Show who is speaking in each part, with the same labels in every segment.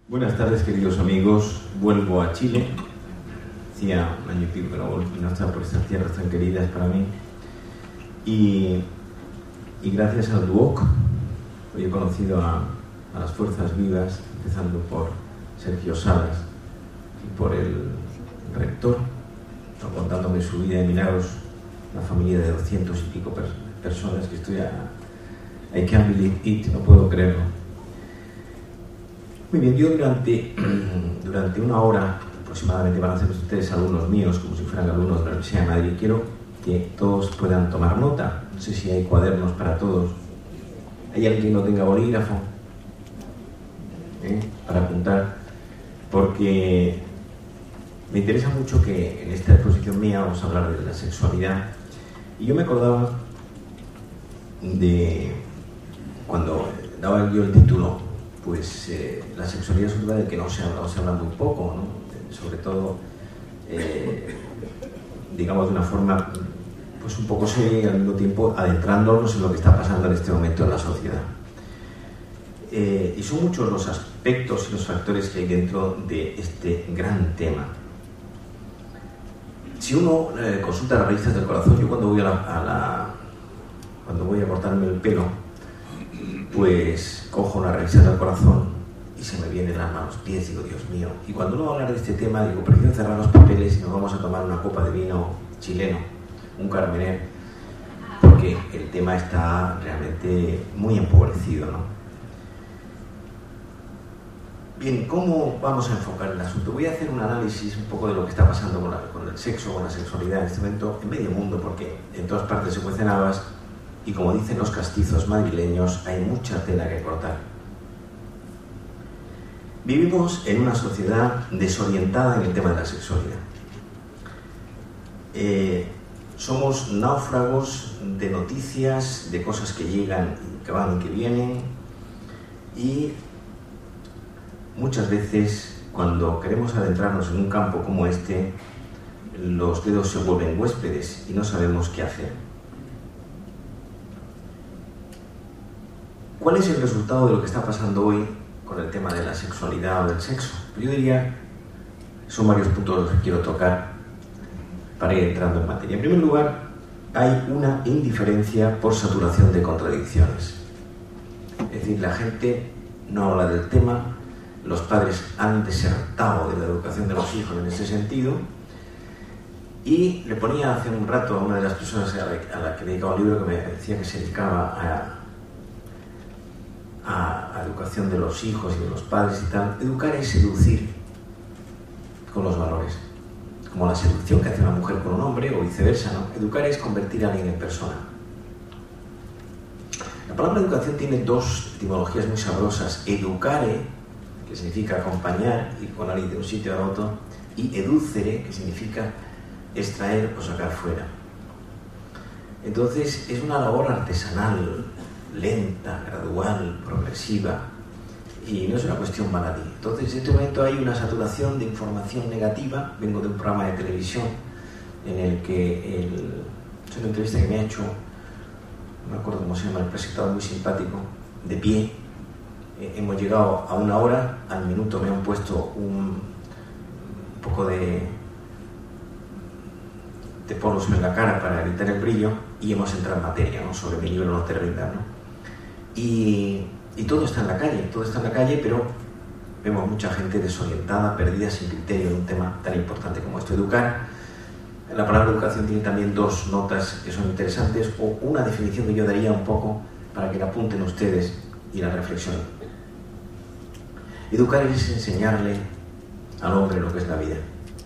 Speaker 1: Buenas tardes, queridos amigos. Vuelvo a Chile. Hacía un año y pico que no estaba por estas tierras tan queridas para mí. Y gracias al DUOC, hoy he conocido a las fuerzas vivas, empezando por Sergio Salas y por el rector, contándome su vida de milagros, una familia de 200 y pico personas que estoy I can't believe it, no puedo creerlo. Muy bien, yo durante una hora aproximadamente van a ser ustedes alumnos míos, como si fueran alumnos de la Universidad de Madrid. Quiero que todos puedan tomar nota. No sé si hay cuadernos para todos. ¿Hay alguien que no tenga bolígrafo? Para apuntar. Porque me interesa mucho que en esta exposición mía vamos a hablar de la sexualidad. Y yo me acordaba de cuando daba yo el título, pues la sexualidad es un tema del que no se habla muy poco, ¿no? Sobre todo, digamos de una forma pues un poco seria y al mismo tiempo adentrándonos en lo que está pasando en este momento en la sociedad. Y son muchos los aspectos y los factores que hay dentro de este gran tema. Si uno consulta las revistas del corazón, yo cuando voy cuando voy a cortarme el pelo, pues cojo una revista del corazón y se me viene el alma a los pies, digo, Dios mío. Y cuando uno va a hablar de este tema, digo, prefiero cerrar los papeles y nos vamos a tomar una copa de vino chileno, un Carmener, porque el tema está realmente muy empobrecido, ¿no? Bien, ¿cómo vamos a enfocar el asunto? Voy a hacer un análisis un poco de lo que está pasando con el sexo, con la sexualidad en este momento en medio mundo, porque en todas partes se cuecen habas. Y como dicen los castizos madrileños, hay mucha tela que cortar. Vivimos en una sociedad desorientada en el tema de la sexualidad. Somos náufragos de noticias, de cosas que llegan, que van y que vienen. Y muchas veces, cuando queremos adentrarnos en un campo como este, los dedos se vuelven huéspedes y no sabemos qué hacer. ¿Cuál es el resultado de lo que está pasando hoy con el tema de la sexualidad o del sexo? Yo diría, son varios puntos los que quiero tocar para ir entrando en materia. En primer lugar, hay una indiferencia por saturación de contradicciones. Es decir, la gente no habla del tema, los padres han desertado de la educación de los hijos en ese sentido, y le ponía hace un rato a una de las personas a la que le dedicaba un libro que me decía que se dedicaba a educación de los hijos y de los padres y tal. Educar es seducir con los valores, como la seducción que hace una mujer con un hombre o viceversa, ¿no? Educar es convertir a alguien en persona. La palabra educación tiene dos etimologías muy sabrosas: educare, que significa acompañar, ir con alguien de un sitio a otro, y educere, que significa extraer o sacar fuera. Entonces es una labor artesanal, lenta, gradual, progresiva, y no es una cuestión baladí. Entonces en este momento hay una saturación de información negativa. Vengo de un programa de televisión en el que es una entrevista que me ha hecho, no me acuerdo cómo se llama, el presentador, muy simpático, de pie. Hemos llegado a una hora, al minuto me han puesto un poco de polos en la cara para evitar el brillo, y hemos entrado en materia, ¿no? Sobre mi libro No te rindas, ¿no? Y todo está en la calle, pero vemos mucha gente desorientada, perdida, sin criterio en un tema tan importante como esto. Educar, la palabra educación tiene también dos notas que son interesantes, o una definición que yo daría un poco para que la apunten ustedes y la reflexionen. Educar es enseñarle al hombre lo que es la vida.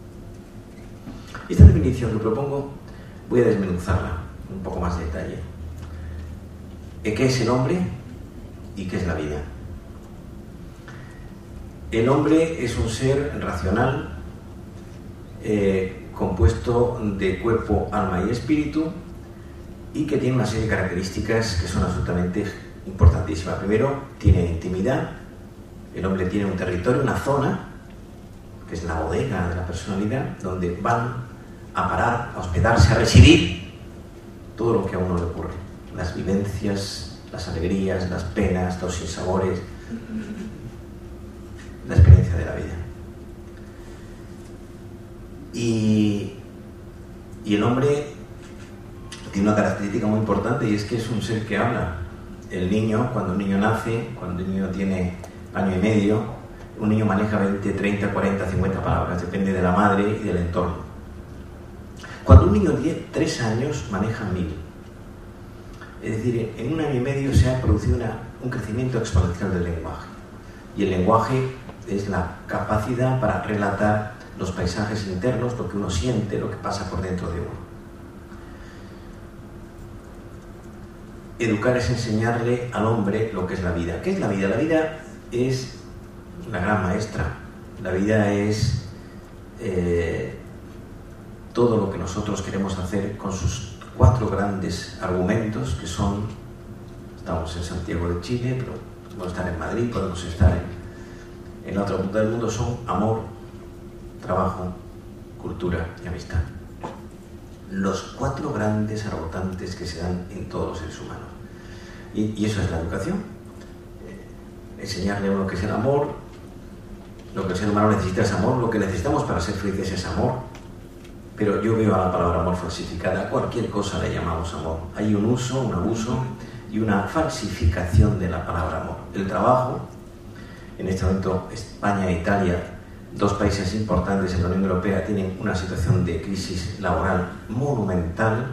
Speaker 1: Esta definición que propongo voy a desmenuzarla un poco más de detalle. ¿Qué es el hombre y qué es la vida? El hombre es un ser racional, compuesto de cuerpo, alma y espíritu, y que tiene una serie de características que son absolutamente importantísimas. Primero, tiene intimidad. El hombre tiene un territorio, una zona, que es la bodega de la personalidad, donde van a parar, a hospedarse, a residir todo lo que a uno le ocurre. Las vivencias, las alegrías, las penas, los sinsabores, la experiencia de la vida. Y el hombre tiene una característica muy importante, y es que es un ser que habla. El niño, cuando un niño nace, cuando el niño tiene año y medio, un niño maneja 20, 30, 40, 50 palabras, depende de la madre y del entorno. Cuando un niño tiene 3 años, maneja 1000. Es decir, en un año y medio se ha producido un crecimiento exponencial del lenguaje. Y el lenguaje es la capacidad para relatar los paisajes internos, lo que uno siente, lo que pasa por dentro de uno. Educar es enseñarle al hombre lo que es la vida. ¿Qué es la vida? La vida es la gran maestra. La vida es todo lo que nosotros queremos hacer con sus 4 grandes argumentos, que son: estamos en Santiago de Chile, pero podemos estar en Madrid, podemos estar en la otra punta del mundo. Son amor, trabajo, cultura y amistad. Los 4 grandes agotantes que se dan en todos los seres humanos. Y eso es la educación. Enseñarle a uno que es el amor. Lo que el ser humano necesita es amor. Lo que necesitamos para ser felices es amor. Pero yo veo a la palabra amor falsificada. Cualquier cosa le llamamos amor. Hay un uso, un abuso y una falsificación de la palabra amor. El trabajo, en este momento España e Italia, 2 países importantes en la Unión Europea, tienen una situación de crisis laboral monumental.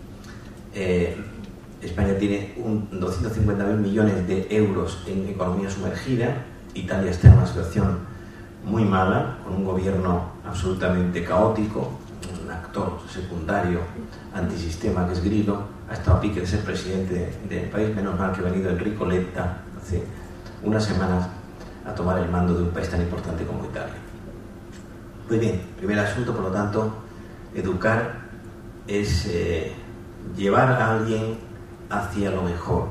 Speaker 1: España tiene 250.000 millones de euros en economía sumergida. Italia está en una situación muy mala, con un gobierno absolutamente caótico, un actor secundario antisistema que es Grillo. Ha estado a pique de ser presidente del país. Menos mal que ha venido Enrico Letta hace unas semanas a tomar el mando de un país tan importante como Italia. Muy bien, primer asunto, por lo tanto, educar es llevar a alguien hacia lo mejor.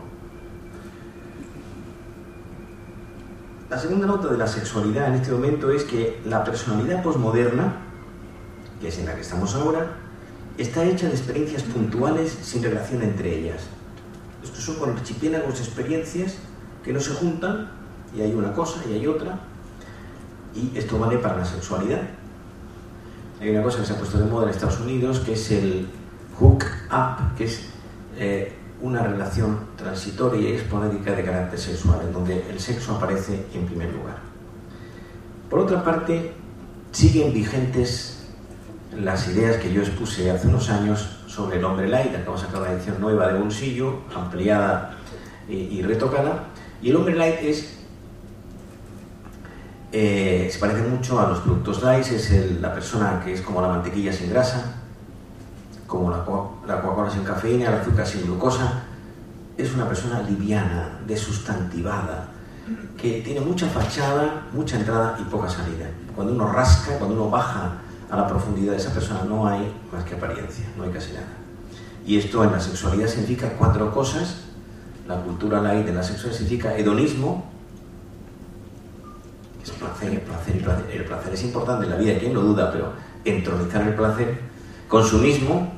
Speaker 1: La segunda nota de la sexualidad en este momento es que la personalidad posmoderna, que es en la que estamos ahora, está hecha de experiencias puntuales sin relación entre ellas. Estos son con archipiélagos de experiencias que no se juntan, y hay una cosa y hay otra, y esto vale para la sexualidad. Hay una cosa que se ha puesto de moda en Estados Unidos, que es el hook up, que es una relación transitoria y esporádica de carácter sexual, en donde el sexo aparece en primer lugar. Por otra parte, siguen vigentes las ideas que yo expuse hace unos años sobre el hombre light. Acabamos de sacar una edición nueva de Bolsillo, ampliada y retocada, y el hombre light se parece mucho a los productos light. Es la persona que es como la mantequilla sin grasa, como la Coca-Cola sin cafeína, el azúcar sin glucosa. Es una persona liviana, desustantivada, que tiene mucha fachada, mucha entrada y poca salida. Cuando uno rasca, cuando uno baja a la profundidad de esa persona, no hay más que apariencia, no hay casi nada. Y esto en la sexualidad significa 4 cosas. La cultura light de la sexualidad significa hedonismo, es placer, placer y placer. El placer es importante en la vida, quien lo duda, pero entronizar el placer. Consumismo.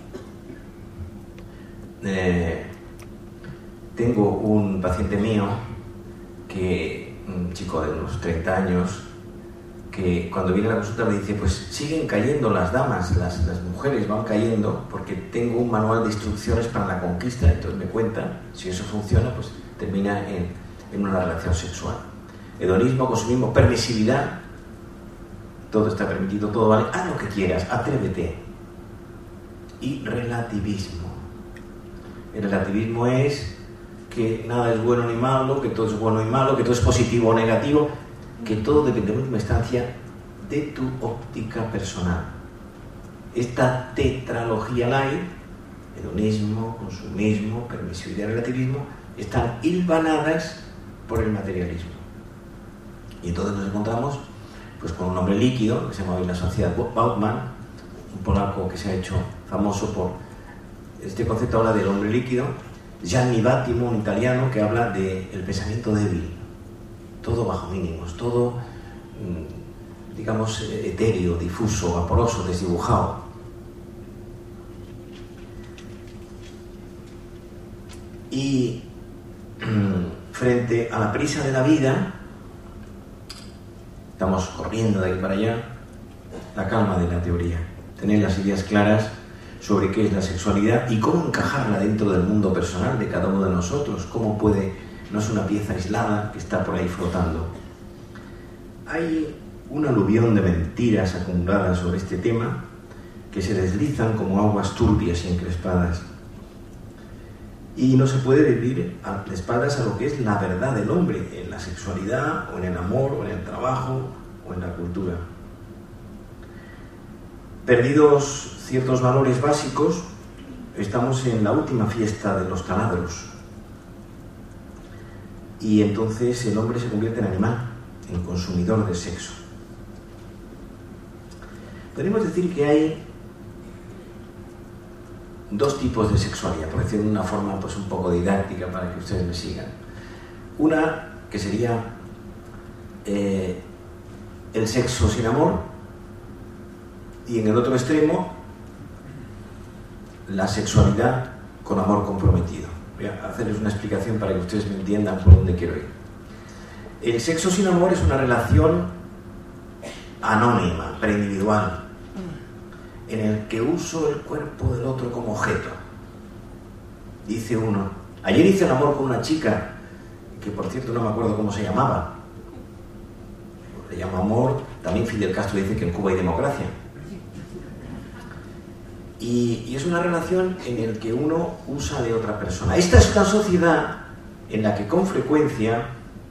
Speaker 1: Tengo un paciente mío, un chico de unos 30 años, que cuando viene a la consulta me dice: pues siguen cayendo las damas, las mujeres van cayendo porque tengo un manual de instrucciones para la conquista. Entonces me cuenta, si eso funciona, pues termina en una relación sexual. Hedonismo, consumismo, permisividad. Todo está permitido, todo vale, haz lo que quieras, atrévete. Y relativismo. El relativismo es que nada es bueno ni malo, que todo es bueno y malo, que todo es positivo o negativo, que todo depende en última instancia de tu óptica personal. Esta tetralogía light, hedonismo, consumismo, permisividad y relativismo, están hilvanadas por el materialismo. Y entonces nos encontramos pues con un hombre líquido, que se llama hoy la Sociedad Bauman, un polaco que se ha hecho famoso por este concepto. Habla del hombre líquido. Gianni Vattimo, un italiano, que habla del pensamiento débil, todo bajo mínimos, todo, digamos, etéreo, difuso, vaporoso, desdibujado. Y frente a la prisa de la vida, estamos corriendo de aquí para allá, la calma de la teoría, tener las ideas claras sobre qué es la sexualidad y cómo encajarla dentro del mundo personal de cada uno de nosotros, cómo puede, no es una pieza aislada que está por ahí flotando. Hay un aluvión de mentiras acumuladas sobre este tema que se deslizan como aguas turbias y encrespadas. Y no se puede vivir a espaldas a lo que es la verdad del hombre, en la sexualidad, o en el amor, o en el trabajo, o en la cultura. Perdidos ciertos valores básicos, estamos en la última fiesta de los taladros. Y entonces el hombre se convierte en animal, en consumidor de sexo. Podemos decir que hay dos tipos de sexualidad, por decirlo de una forma pues un poco didáctica para que ustedes me sigan. Una que sería el sexo sin amor, y en el otro extremo la sexualidad con amor comprometido. Voy a hacerles una explicación para que ustedes me entiendan por dónde quiero ir. El sexo sin amor es una relación anónima, preindividual, en el que uso el cuerpo del otro como objeto. Dice uno, ayer hice el amor con una chica, que por cierto no me acuerdo cómo se llamaba. Le llamo amor, también Fidel Castro dice que en Cuba hay democracia. Y es una relación en la que uno usa de otra persona. Esta es una sociedad en la que con frecuencia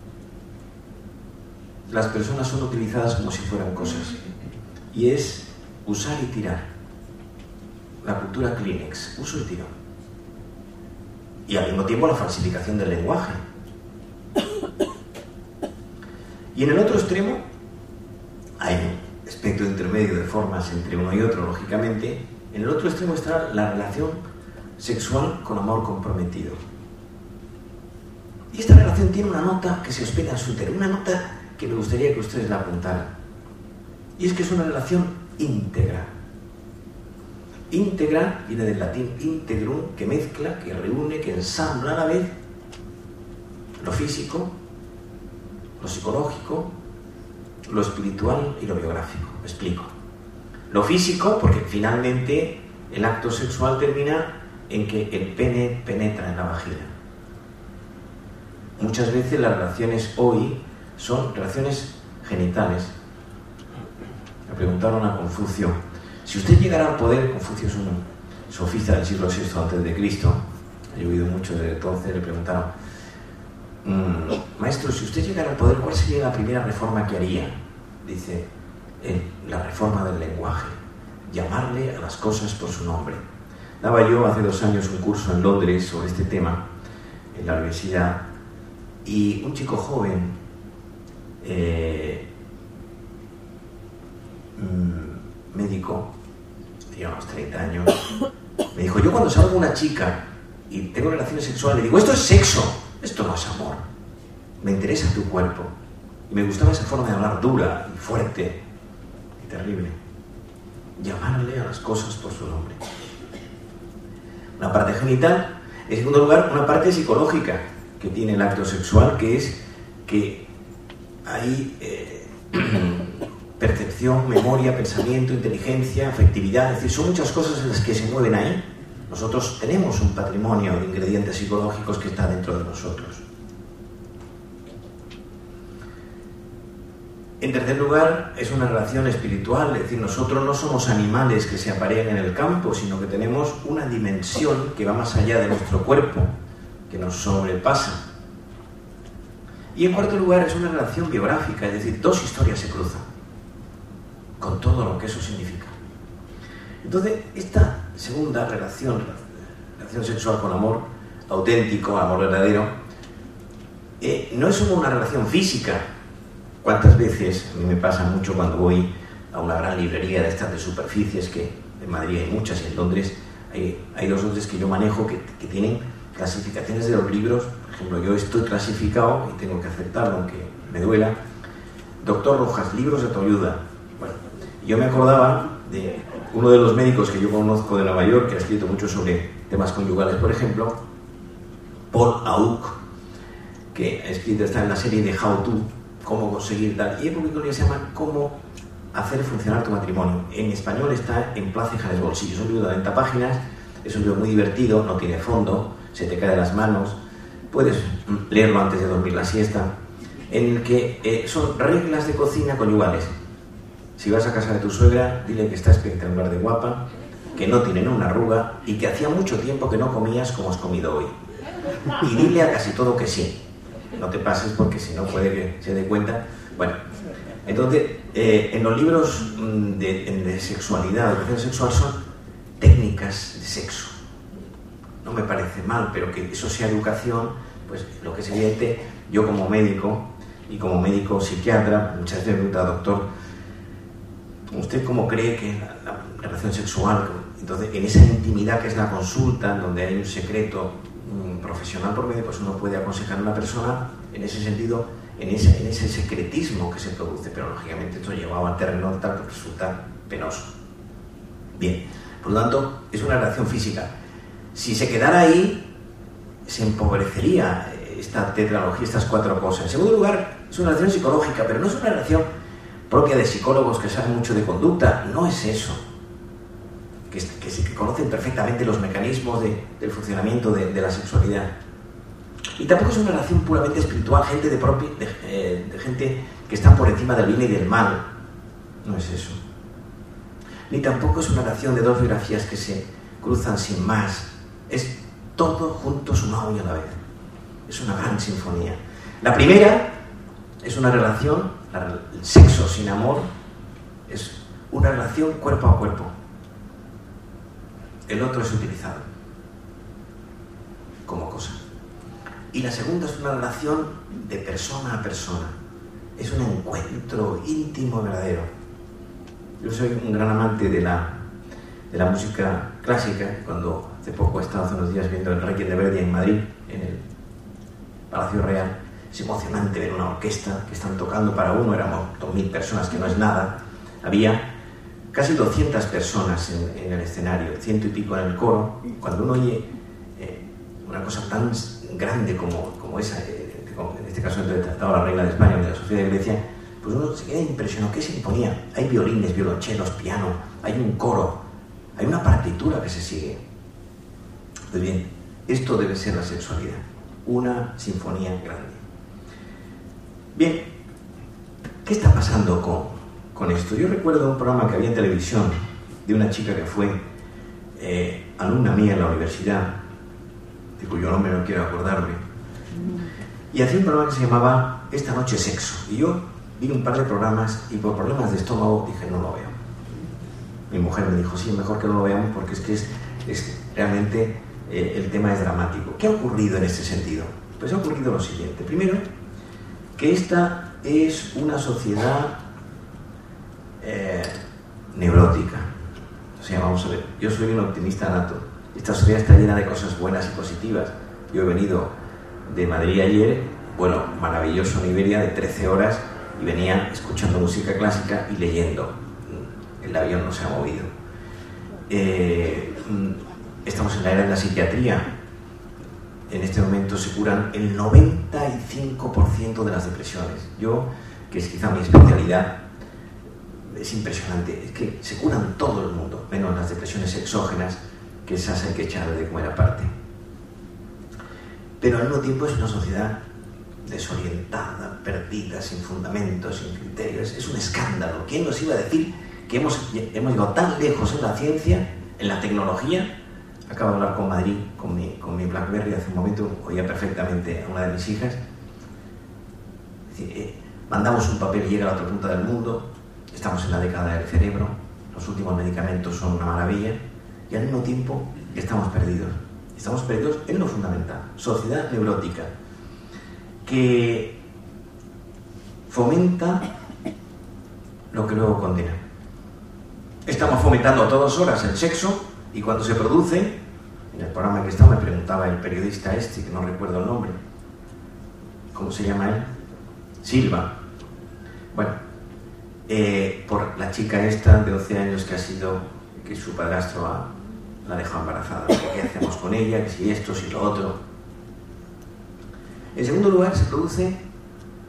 Speaker 1: las personas son utilizadas como si fueran cosas. Y es usar y tirar. La cultura Kleenex, uso y tiro. Y al mismo tiempo la falsificación del lenguaje. Y en el otro extremo hay un espectro intermedio de formas entre uno y otro, lógicamente. En el otro extremo está la relación sexual con amor comprometido. Y esta relación tiene una nota que se hospeda en su interior, una nota que me gustaría que ustedes la apuntaran. Y es que es una relación íntegra. Íntegra viene del latín integrum, que mezcla, que reúne, que ensambla a la vez lo físico, lo psicológico, lo espiritual y lo biográfico. Me explico. Lo físico, porque finalmente el acto sexual termina en que el pene penetra en la vagina. Muchas veces las relaciones hoy son relaciones genitales. Le preguntaron a Confucio, si usted llegara al poder, Confucio es un sofista del siglo VI a.C., he oído mucho desde entonces, le preguntaron, maestro, si usted llegara al poder, ¿cuál sería la primera reforma que haría? Dice, la reforma del lenguaje, llamarle a las cosas por su nombre. Daba yo hace 2 años un curso en Londres sobre este tema, en la universidad, y un chico joven, médico, tenía unos 30 años, me dijo, yo cuando salgo con una chica y tengo relaciones sexuales, le digo, esto es sexo, esto no es amor, me interesa tu cuerpo. Y me gustaba esa forma de hablar dura y fuerte y terrible. Llamarle a las cosas por su nombre. Una parte genital, en segundo lugar, una parte psicológica que tiene el acto sexual, que es que hay percepción, memoria, pensamiento, inteligencia, afectividad, es decir, son muchas cosas en las que se mueven ahí. Nosotros tenemos un patrimonio de ingredientes psicológicos que está dentro de nosotros. En tercer lugar, es una relación espiritual, es decir, nosotros no somos animales que se aparean en el campo, sino que tenemos una dimensión que va más allá de nuestro cuerpo, que nos sobrepasa. Y en cuarto lugar, es una relación biográfica, es decir, 2 historias se cruzan, con todo lo que eso significa. Entonces, esta segunda relación sexual con amor auténtico, amor verdadero, no es solo una relación física. ¿Cuántas veces, a mí me pasa mucho cuando voy a una gran librería de estas de superficies, que en Madrid hay muchas y en Londres hay 2 lotes que yo manejo que tienen clasificaciones de los libros? Por ejemplo, yo estoy clasificado y tengo que aceptarlo aunque me duela. Doctor Rojas, libros de autoayuda. Bueno, yo me acordaba de uno de los médicos que yo conozco de Nueva York, que ha escrito mucho sobre temas conyugales, por ejemplo, Paul Auc, que ha escrito, está en la serie de How To, cómo conseguir tal. Y hay un libro que se llama Cómo hacer funcionar tu matrimonio. En español está en Plaza y Janes Bolsillo. Es un libro de 90 páginas, es un libro muy divertido, no tiene fondo, se te cae de las manos, puedes leerlo antes de dormir la siesta, en el que son reglas de cocina conyugales. Si vas a casa de tu suegra, dile que está espectacular de guapa, que no tiene una arruga y que hacía mucho tiempo que no comías como has comido hoy. Y dile a casi todo que sí. No te pases porque si no puede que se dé cuenta. Bueno, entonces, en los libros de sexualidad, educación sexual, son técnicas de sexo. No me parece mal, pero que eso sea educación, pues lo que es evidente, yo como médico y como médico psiquiatra, muchas veces me pregunta, doctor, ¿usted cómo cree que la relación sexual, entonces en esa intimidad que es la consulta, donde hay un secreto profesional por medio, pues uno puede aconsejar a una persona en ese sentido, en ese secretismo que se produce, pero lógicamente esto llevado al terreno tal que resulta penoso. Bien, por lo tanto, es una relación física. Si se quedara ahí, se empobrecería esta tetralogía, estas cuatro cosas. En segundo lugar, es una relación psicológica, pero no es una relación propia de psicólogos que saben mucho de conducta, no es eso. Que conocen perfectamente los mecanismos del funcionamiento de la sexualidad. Y tampoco es una relación puramente espiritual, gente de gente que está por encima del bien y del mal. No es eso. Ni tampoco es una relación de dos biografías que se cruzan sin más. Es todo junto, sumado y a la vez. Es una gran sinfonía. La primera es una relación, el sexo sin amor, es una relación cuerpo a cuerpo. El otro es utilizado como cosa. Y la segunda es una relación de persona a persona. Es un encuentro íntimo, verdadero. Yo soy un gran amante de la música clásica. Cuando hace poco he estado hace unos días viendo el Requiem de Verdi en Madrid, en el Palacio Real, es emocionante ver una orquesta que están tocando para uno, éramos 2.000 personas, que no es nada. Había casi 200 personas en el escenario, 100 y pico en el coro. Cuando uno oye una cosa tan grande como esa, en este caso entre el Tratado de la Reina de España y de la Sofía de Grecia, pues uno se queda impresionado. ¿Qué sinfonía? Hay violines, violonchelos, piano, hay un coro, hay una partitura que se sigue. Pues bien, esto debe ser la sexualidad, una sinfonía grande. Bien, ¿qué está pasando con esto? Yo recuerdo un programa que había en televisión de una chica que fue alumna mía en la universidad, de cuyo nombre no quiero acordarme, y hacía un programa que se llamaba Esta noche sexo. Y yo vi un par de programas y por problemas de estómago dije, no lo veo. Mi mujer me dijo, sí, mejor que no lo veamos porque es que es realmente el tema es dramático. ¿Qué ha ocurrido en este sentido? Pues ha ocurrido lo siguiente. Primero, que esta es una sociedad neurótica. O sea, vamos a ver, yo soy un optimista nato. Esta sociedad está llena de cosas buenas y positivas. Yo he venido de Madrid ayer, vuelo maravilloso en Iberia de 13 horas y venía escuchando música clásica y leyendo. El avión no se ha movido. Estamos en la era de la psiquiatría. En este momento se curan el 95% de las depresiones. Yo, que es quizá mi especialidad, es impresionante. Es que se curan todo el mundo, menos las depresiones exógenas, que esas hay que echarle de comer aparte. Pero al mismo tiempo es una sociedad desorientada, perdida, sin fundamentos, sin criterios. Es un escándalo. ¿Quién nos iba a decir que hemos llegado tan lejos en la ciencia, en la tecnología? Acabo de hablar con mi BlackBerry hace un momento, oía perfectamente a una de mis hijas. Es decir, mandamos un papel y llega a la otra punta del mundo, estamos en la década del cerebro, los últimos medicamentos son una maravilla, y al mismo tiempo estamos perdidos. Estamos perdidos en lo fundamental. Sociedad neurótica, que fomenta lo que luego condena. Estamos fomentando a todas horas el sexo, y cuando se produce, en el programa en que estaba me preguntaba el periodista que no recuerdo el nombre, ¿cómo se llama él? Silva. Bueno, por la chica esta de 11 años que su padrastro la dejó embarazada. ¿Qué hacemos con ella? Que si esto, si lo otro. En segundo lugar, se produce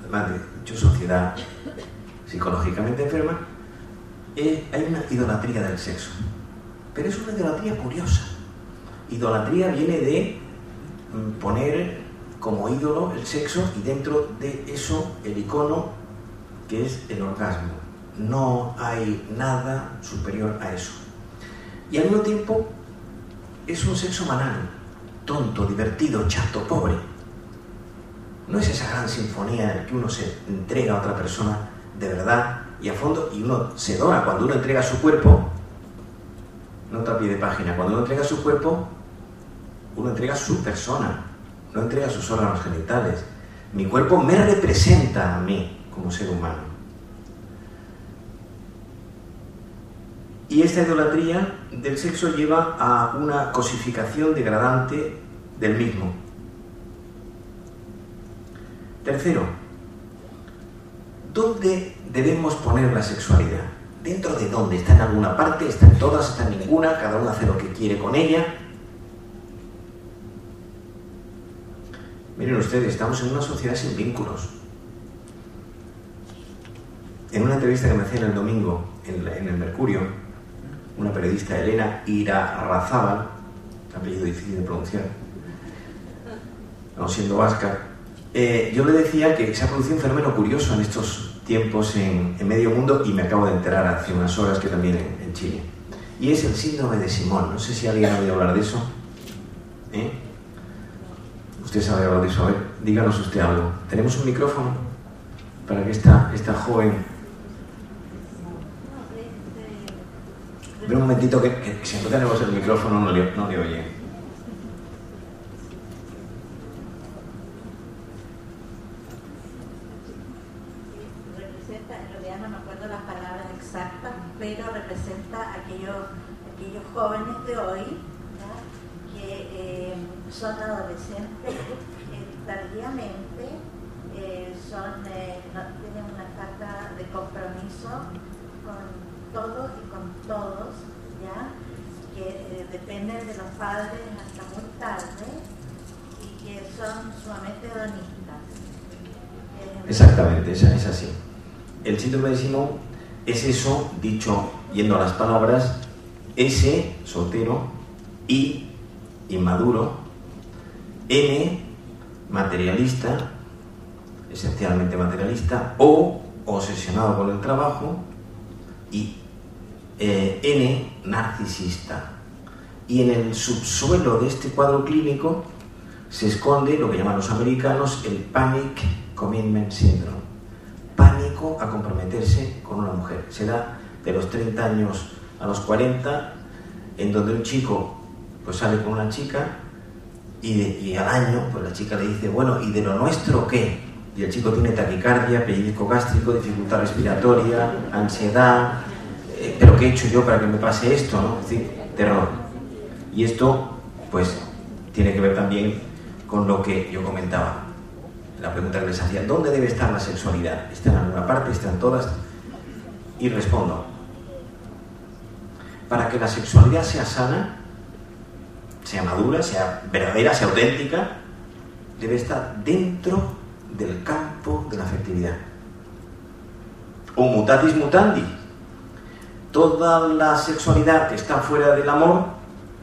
Speaker 1: dicho sociedad psicológicamente enferma, hay una idolatría del sexo. Pero es una idolatría curiosa. Idolatría viene de poner como ídolo el sexo y dentro de eso el icono que es el orgasmo. No hay nada superior a eso. Y al mismo tiempo es un sexo banal, tonto, divertido, chato, pobre. No es esa gran sinfonía en la que uno se entrega a otra persona de verdad y a fondo, y uno se dona cuando uno entrega su cuerpo. Nota a pie de página: cuando uno entrega su cuerpo, uno entrega su persona, no entrega sus órganos genitales. Mi cuerpo me representa a mí como ser humano. Y esta idolatría del sexo lleva a una cosificación degradante del mismo. Tercero, ¿dónde debemos poner la sexualidad? ¿Dentro de dónde? ¿Está en alguna parte? ¿Está en todas? ¿Está en ninguna? ¿Cada uno hace lo que quiere con ella? Miren ustedes, estamos en una sociedad sin vínculos. En una entrevista que me hacían el domingo en el Mercurio, una periodista, Elena Irarrázaval, apellido difícil de pronunciar, no siendo vasca, yo le decía que se ha producido un fenómeno curioso en estos tiempos en medio mundo, y me acabo de enterar hace unas horas que también en Chile. Y es el síndrome de Simón. No sé si alguien ha oído hablar de eso. Usted sabe hablar de eso. A ver, díganos usted algo. ¿Tenemos un micrófono para que esta joven... Espera un momentito que si no tenemos el micrófono no le oye.
Speaker 2: Pero representa aquellos jóvenes de hoy, ¿ya? Que son adolescentes tardíamente, no tienen una falta de compromiso con todo y con todos, ¿ya? Que dependen de los padres hasta muy tarde y que son sumamente hedonistas.
Speaker 1: Exactamente, es así. El síndrome de Simón es eso, dicho yendo a las palabras: S, soltero; I, inmaduro; M, materialista, esencialmente materialista; O, obsesionado con el trabajo; y N, narcisista. Y en el subsuelo de este cuadro clínico se esconde lo que llaman los americanos el Panic Commitment Syndrome. Pánico a comprometerse con una mujer. Se da de los 30 años a los 40, en donde un chico pues sale con una chica y al año pues la chica le dice: bueno, ¿y de lo nuestro qué? Y el chico tiene taquicardia, pellizco gástrico, dificultad respiratoria, ansiedad. ¿Pero qué he hecho yo para que me pase esto, no? Es decir, terror. Y esto pues tiene que ver también con lo que yo comentaba. La pregunta que les hacía: ¿dónde debe estar la sexualidad? ¿Está en alguna parte? ¿Está en todas? Y respondo: para que la sexualidad sea sana, sea madura, sea verdadera, sea auténtica, debe estar dentro del campo de la afectividad. O mutatis mutandi, toda la sexualidad que está fuera del amor,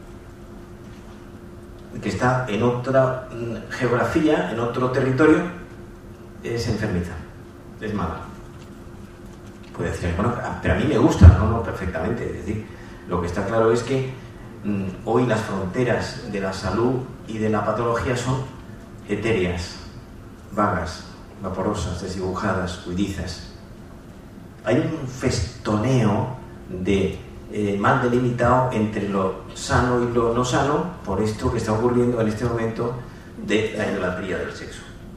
Speaker 1: que está en otra geografía, en otro territorio, es enfermiza, es mala. Puede decir: bueno, pero a mí me gusta. No, perfectamente. Es decir, lo que está claro es que hoy las fronteras de la salud y de la patología son etéreas, vagas, vaporosas, desdibujadas, huidizas. Hay un festoneo de mal delimitado entre lo sano y lo no sano, por esto que está ocurriendo en este momento de la idolatría del sexo.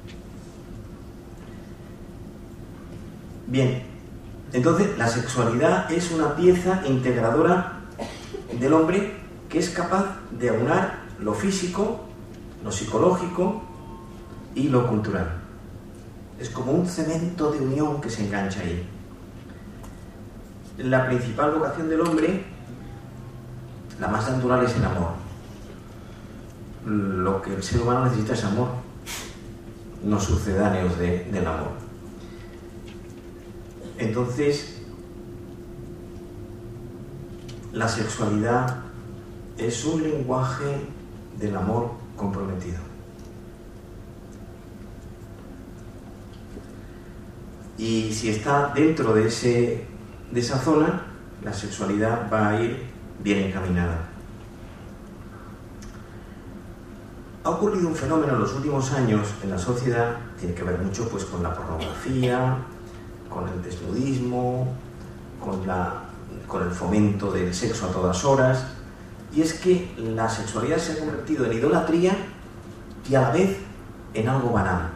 Speaker 1: Bien, entonces la sexualidad es una pieza integradora del hombre que es capaz de aunar lo físico, lo psicológico y lo cultural. Es como un cemento de unión que se engancha ahí. La principal vocación del hombre, la más natural, es el amor. Lo que el ser humano necesita es amor, no sucedáneos del amor. Entonces, la sexualidad es un lenguaje del amor comprometido. Y si está dentro de esa zona, la sexualidad va a ir bien encaminada. Ha ocurrido un fenómeno en los últimos años en la sociedad, tiene que ver mucho pues con la pornografía, con el desnudismo, con el fomento del sexo a todas horas, y es que la sexualidad se ha convertido en idolatría y a la vez en algo banal.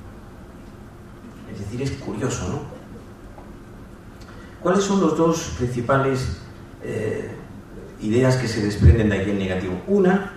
Speaker 1: Es decir, es curioso, ¿no? ¿Cuáles son los dos principales ideas que se desprenden de aquí en negativo? Una,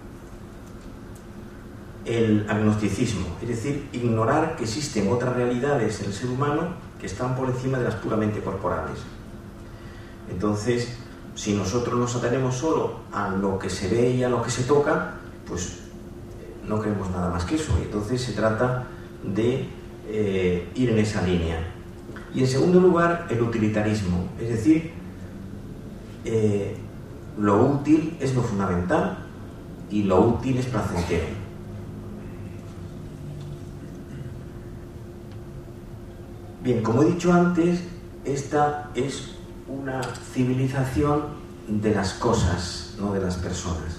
Speaker 1: el agnosticismo, es decir, ignorar que existen otras realidades en el ser humano que están por encima de las puramente corporales. Entonces, si nosotros nos atenemos solo a lo que se ve y a lo que se toca, pues no creemos nada más que eso. Y entonces se trata de ir en esa línea. Y en segundo lugar, el utilitarismo, es decir, lo útil es lo fundamental y lo útil es placentero. Bien, como he dicho antes, esta es una civilización de las cosas, no de las personas.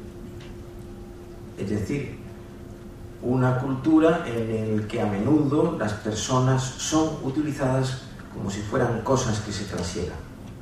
Speaker 1: Es decir, una cultura en la que a menudo las personas son utilizadas como si fueran cosas que se trasiegan.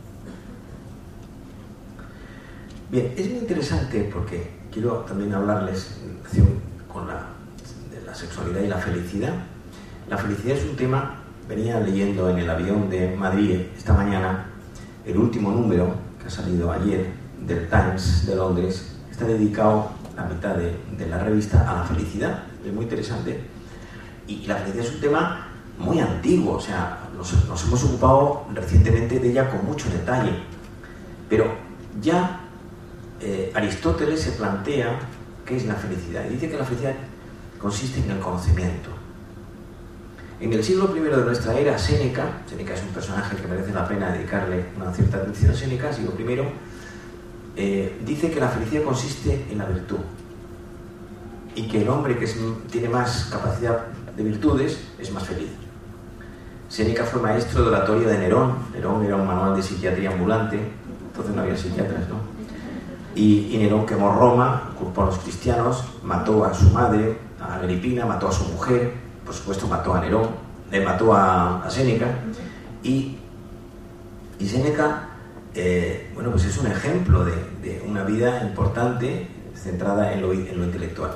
Speaker 1: Bien, es muy interesante porque quiero también hablarles en relación con de la sexualidad y la felicidad. La felicidad es un tema, venía leyendo en el avión de Madrid esta mañana, el último número que ha salido ayer del Times de Londres, está dedicado la mitad de la revista a la felicidad. Es muy interesante. Y la felicidad es un tema muy antiguo, o sea, nos hemos ocupado recientemente de ella con mucho detalle. Pero ya Aristóteles se plantea qué es la felicidad. Y dice que la felicidad consiste en el conocimiento. En el siglo I de nuestra era, Séneca es un personaje que merece la pena dedicarle una cierta atención a Séneca, siglo I, dice que la felicidad consiste en la virtud y que el hombre que tiene más capacidad de virtudes es más feliz. Séneca fue maestro de oratoria de Nerón. Nerón era un manual de psiquiatría ambulante, entonces no había psiquiatras, ¿no? Y Nerón quemó Roma, culpó a los cristianos, mató a su madre, a Agripina, mató a su mujer, por supuesto mató a Nerón, mató a Séneca, y Séneca, bueno, pues es un ejemplo de una vida importante centrada en lo intelectual.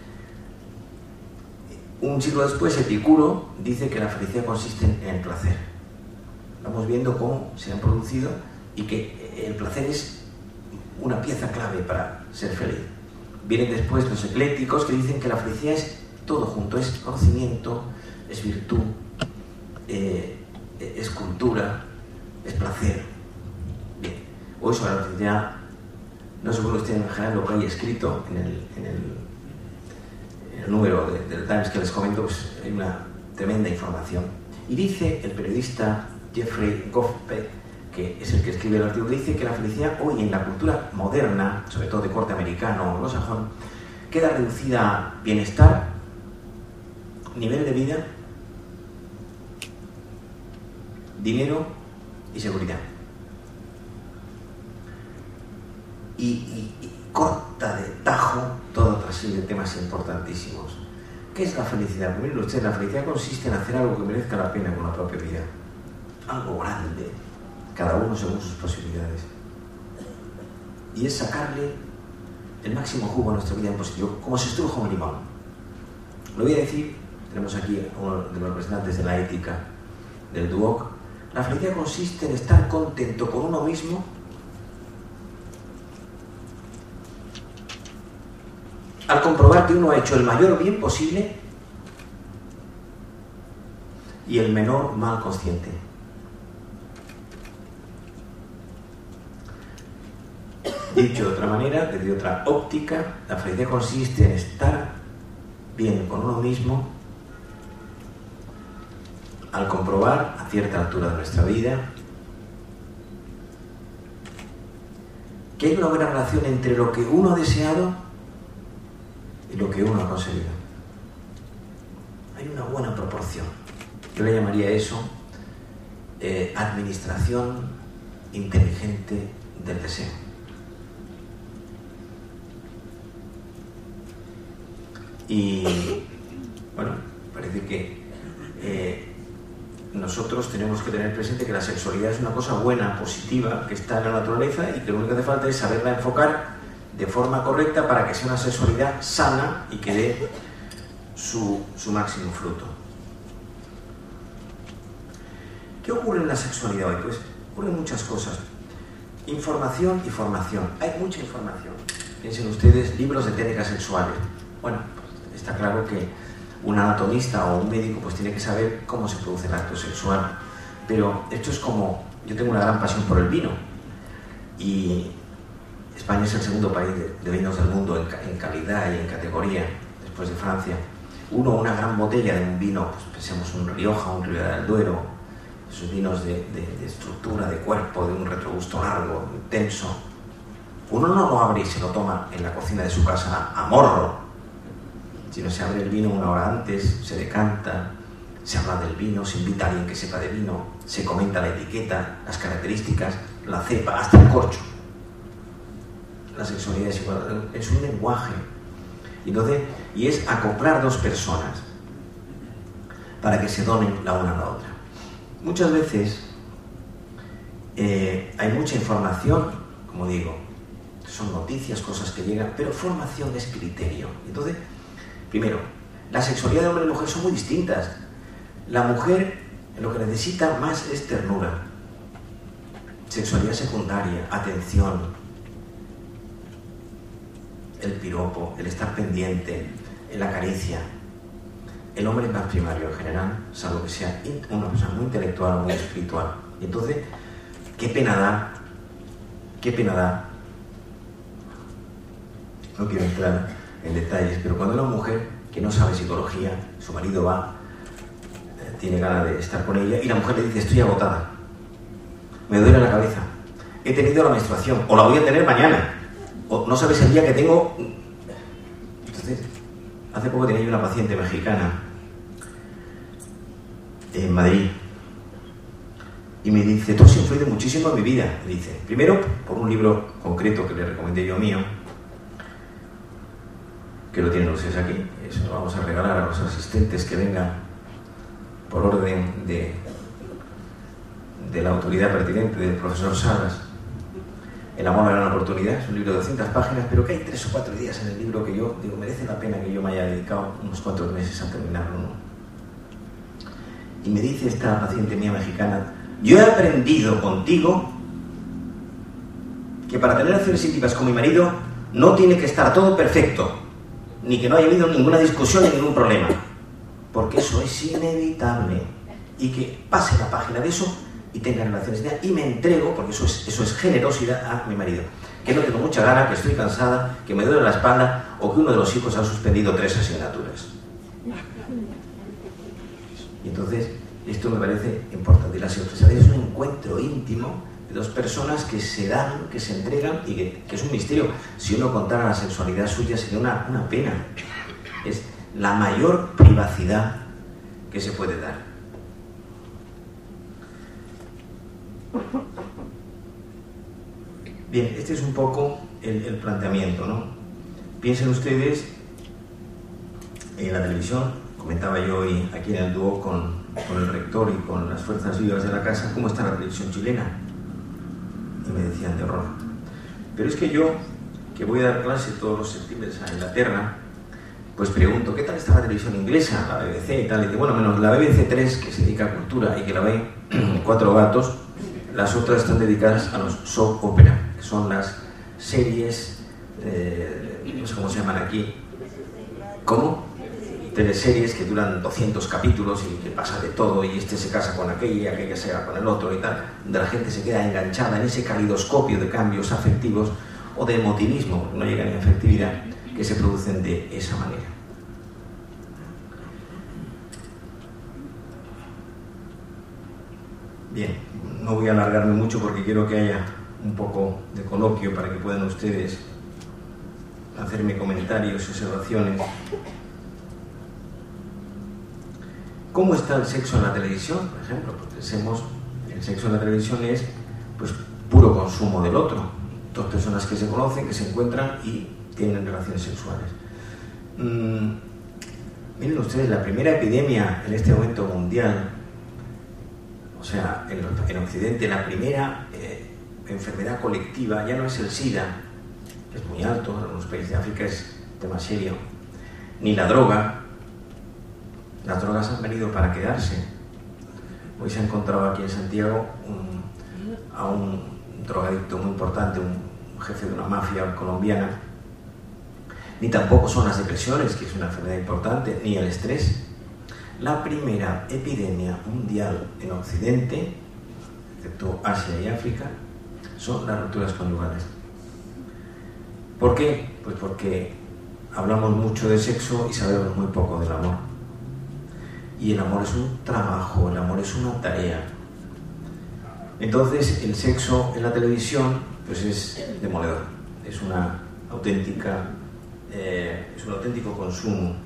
Speaker 1: Un siglo después, Epicuro dice que la felicidad consiste en el placer. Vamos viendo cómo se han producido y que el placer es una pieza clave para ser feliz. Vienen después los eclécticos que dicen que la felicidad es todo junto, es conocimiento, es virtud, es cultura, es placer. Bien, hoy sobre la felicidad no se puede usted imaginar lo que hay escrito en el número del Times que les comento, pues hay una tremenda información. Y dice el periodista Jeffrey Goffbeck, que es el que escribe el artículo, dice que la felicidad hoy en la cultura moderna, sobre todo de corte americano o anglosajón, queda reducida a bienestar, nivel de vida, dinero y seguridad. Y corta de tajo toda otra serie de temas importantísimos. ¿Qué es la felicidad? Miren ustedes, la felicidad consiste en hacer algo que merezca la pena con la propia vida. Algo grande, cada uno según sus posibilidades. Y es sacarle el máximo jugo a nuestra vida en positivo, como se estruja un limón. Lo voy a decir, tenemos aquí a uno de los representantes de la ética del Duoc. La felicidad consiste en estar contento con uno mismo al comprobar que uno ha hecho el mayor bien posible y el menor mal consciente. Dicho de otra manera, desde otra óptica, la felicidad consiste en estar bien con uno mismo al comprobar a cierta altura de nuestra vida que hay una buena relación entre lo que uno ha deseado y lo que uno ha conseguido. Hay una buena proporción. Yo le llamaría eso administración inteligente del deseo. Y bueno, parece que nosotros tenemos que tener presente que la sexualidad es una cosa buena, positiva, que está en la naturaleza y que lo único que hace falta es saberla enfocar de forma correcta para que sea una sexualidad sana y que dé su máximo fruto. ¿Qué ocurre en la sexualidad hoy? Pues ocurren muchas cosas. Información y formación. Hay mucha información. Piensen ustedes, libros de técnicas sexuales. Bueno, pues está claro que un anatomista o un médico pues tiene que saber cómo se produce el acto sexual. Pero esto es como... Yo tengo una gran pasión por el vino. Y España es el segundo país de vinos del mundo en calidad y en categoría, después de Francia. Una gran botella de un vino, pues pensemos un Rioja, un Ribera del Duero, esos vinos de estructura, de cuerpo, de un retrogusto largo, intenso. Uno no lo abre y se lo toma en la cocina de su casa a morro, sino se abre el vino una hora antes, se decanta, se habla del vino, se invita a alguien que sepa de vino, se comenta la etiqueta, las características, la cepa, hasta el corcho. La sexualidad es igual, es un lenguaje. Entonces, y es acoplar dos personas para que se donen la una a la otra. Muchas veces hay mucha información, como digo, son noticias, cosas que llegan, pero formación es criterio. Entonces, primero, la sexualidad de hombre y mujer son muy distintas. La mujer lo que necesita más es ternura, sexualidad secundaria, atención, el piropo, el estar pendiente, la caricia. El hombre es más primario en general, salvo que sea una persona muy intelectual o muy espiritual. Y entonces, qué pena da, no quiero entrar en detalles, pero cuando una mujer que no sabe psicología, su marido va, tiene ganas de estar con ella, y la mujer le dice, estoy agotada, me duele la cabeza, he tenido la menstruación, o la voy a tener mañana, o no sabes el día que tengo. Entonces, hace poco tenía yo una paciente mexicana en Madrid y me dice, tú has influido muchísimo en mi vida. Me dice, primero por un libro concreto que le recomendé yo mío, que lo tienen ustedes aquí, eso lo vamos a regalar a los asistentes que vengan por orden de la autoridad pertinente del profesor Salas. El amor era una oportunidad, es un libro de 200 páginas, pero que hay 3 o 4 días en el libro que yo digo, merece la pena que yo me haya dedicado unos cuantos meses a terminarlo, ¿no? Y me dice esta paciente mía mexicana, yo he aprendido contigo que para tener relaciones íntimas con mi marido no tiene que estar todo perfecto, ni que no haya habido ninguna discusión ni ningún problema, porque eso es inevitable, y que pase la página de eso y tenga relaciones y me entrego, porque eso es generosidad a mi marido, que no tengo mucha gana, que estoy cansada, que me duele la espalda o que uno de los hijos ha suspendido 3 asignaturas. Y entonces esto me parece importante. La sexualidad es un encuentro íntimo de dos personas que se dan, que se entregan y que es un misterio. Si uno contara la sexualidad suya sería una pena. Es la mayor privacidad que se puede dar. Bien, este es un poco el planteamiento, ¿no? Piensen ustedes en la televisión, comentaba yo hoy aquí en el dúo con el rector y con las fuerzas vivas de la casa, cómo está la televisión chilena. Y me decían de horror. Pero es que yo, que voy a dar clase todos los septiembres a Inglaterra, pues pregunto, ¿qué tal está la televisión inglesa, la BBC y tal? Y dice, bueno, menos la BBC 3, que se dedica a cultura y que la ven 4 gatos, las otras están dedicadas a los soap opera, que son las series, no sé cómo se llaman aquí, ¿cómo? Teleseries que duran 200 capítulos y que pasa de todo, y este se casa con aquella, aquella se casa con el otro y tal, donde la gente se queda enganchada en ese calidoscopio de cambios afectivos o de emotivismo, porque no llegan a afectividad, que se producen de esa manera. Bien, no voy a alargarme mucho porque quiero que haya un poco de coloquio para que puedan ustedes hacerme comentarios, observaciones. ¿Cómo está el sexo en la televisión? Por ejemplo, pues pensemos, el sexo en la televisión es pues puro consumo del otro. Dos personas que se conocen, que se encuentran y tienen relaciones sexuales. Miren ustedes, la primera epidemia en este momento mundial, o sea, en Occidente, la primera enfermedad colectiva ya no es el SIDA, que es muy alto, en algunos países de África es tema serio, ni la droga. Las drogas han venido para quedarse. Hoy se ha encontrado aquí en Santiago a un drogadicto muy importante, un jefe de una mafia colombiana. Ni tampoco son las depresiones, que es una enfermedad importante, ni el estrés. La primera epidemia mundial en Occidente, excepto Asia y África, son las rupturas conyugales. ¿Por qué? Pues porque hablamos mucho de sexo y sabemos muy poco del amor. Y el amor es un trabajo, el amor es una tarea. Entonces el sexo en la televisión pues es demoledor, es un auténtico consumo.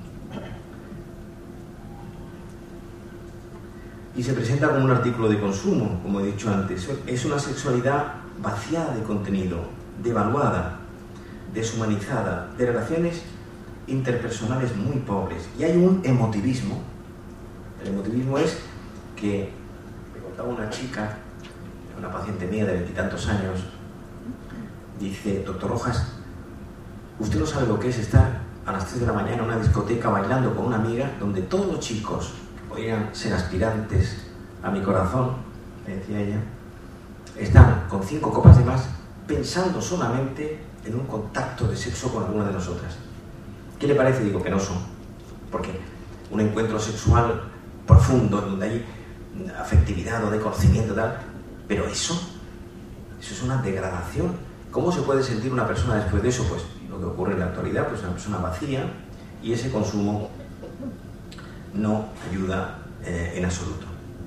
Speaker 1: Y se presenta como un artículo de consumo, como he dicho antes. Es una sexualidad vaciada de contenido, devaluada, deshumanizada, de relaciones interpersonales muy pobres. Y hay un emotivismo. El emotivismo es que, me contaba una chica, una paciente mía de 20 y tantos años, dice: doctor Rojas, usted no sabe lo que es estar a las 3 de la mañana en una discoteca bailando con una amiga donde todos los chicos que podrían ser aspirantes a mi corazón, me decía ella, están con 5 copas de más pensando solamente en un contacto de sexo con alguna de nosotras. ¿Qué le parece? Digo, penoso, porque un encuentro sexual profundo, donde hay afectividad o de conocimiento tal, pero eso es una degradación. ¿Cómo se puede sentir una persona después de eso? Pues lo que ocurre en la actualidad, pues una persona vacía, y ese consumo no ayuda en absoluto.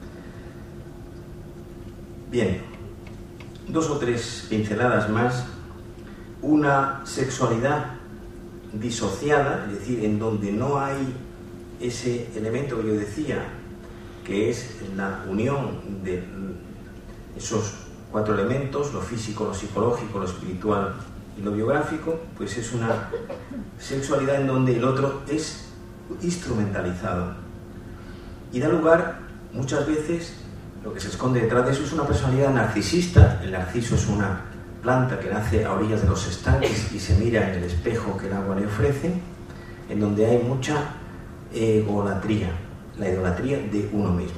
Speaker 1: Bien, 2 o 3 pinceladas más. Una sexualidad disociada, es decir, en donde no hay ese elemento que yo decía, que es la unión de esos 4 elementos, lo físico, lo psicológico, lo espiritual y lo biográfico, pues es una sexualidad en donde el otro es instrumentalizado y da lugar muchas veces, lo que se esconde detrás de eso es una personalidad narcisista. El narciso es una planta que nace a orillas de los estanques y se mira en el espejo que el agua le ofrece, en donde hay mucha egolatría, la idolatría de uno mismo.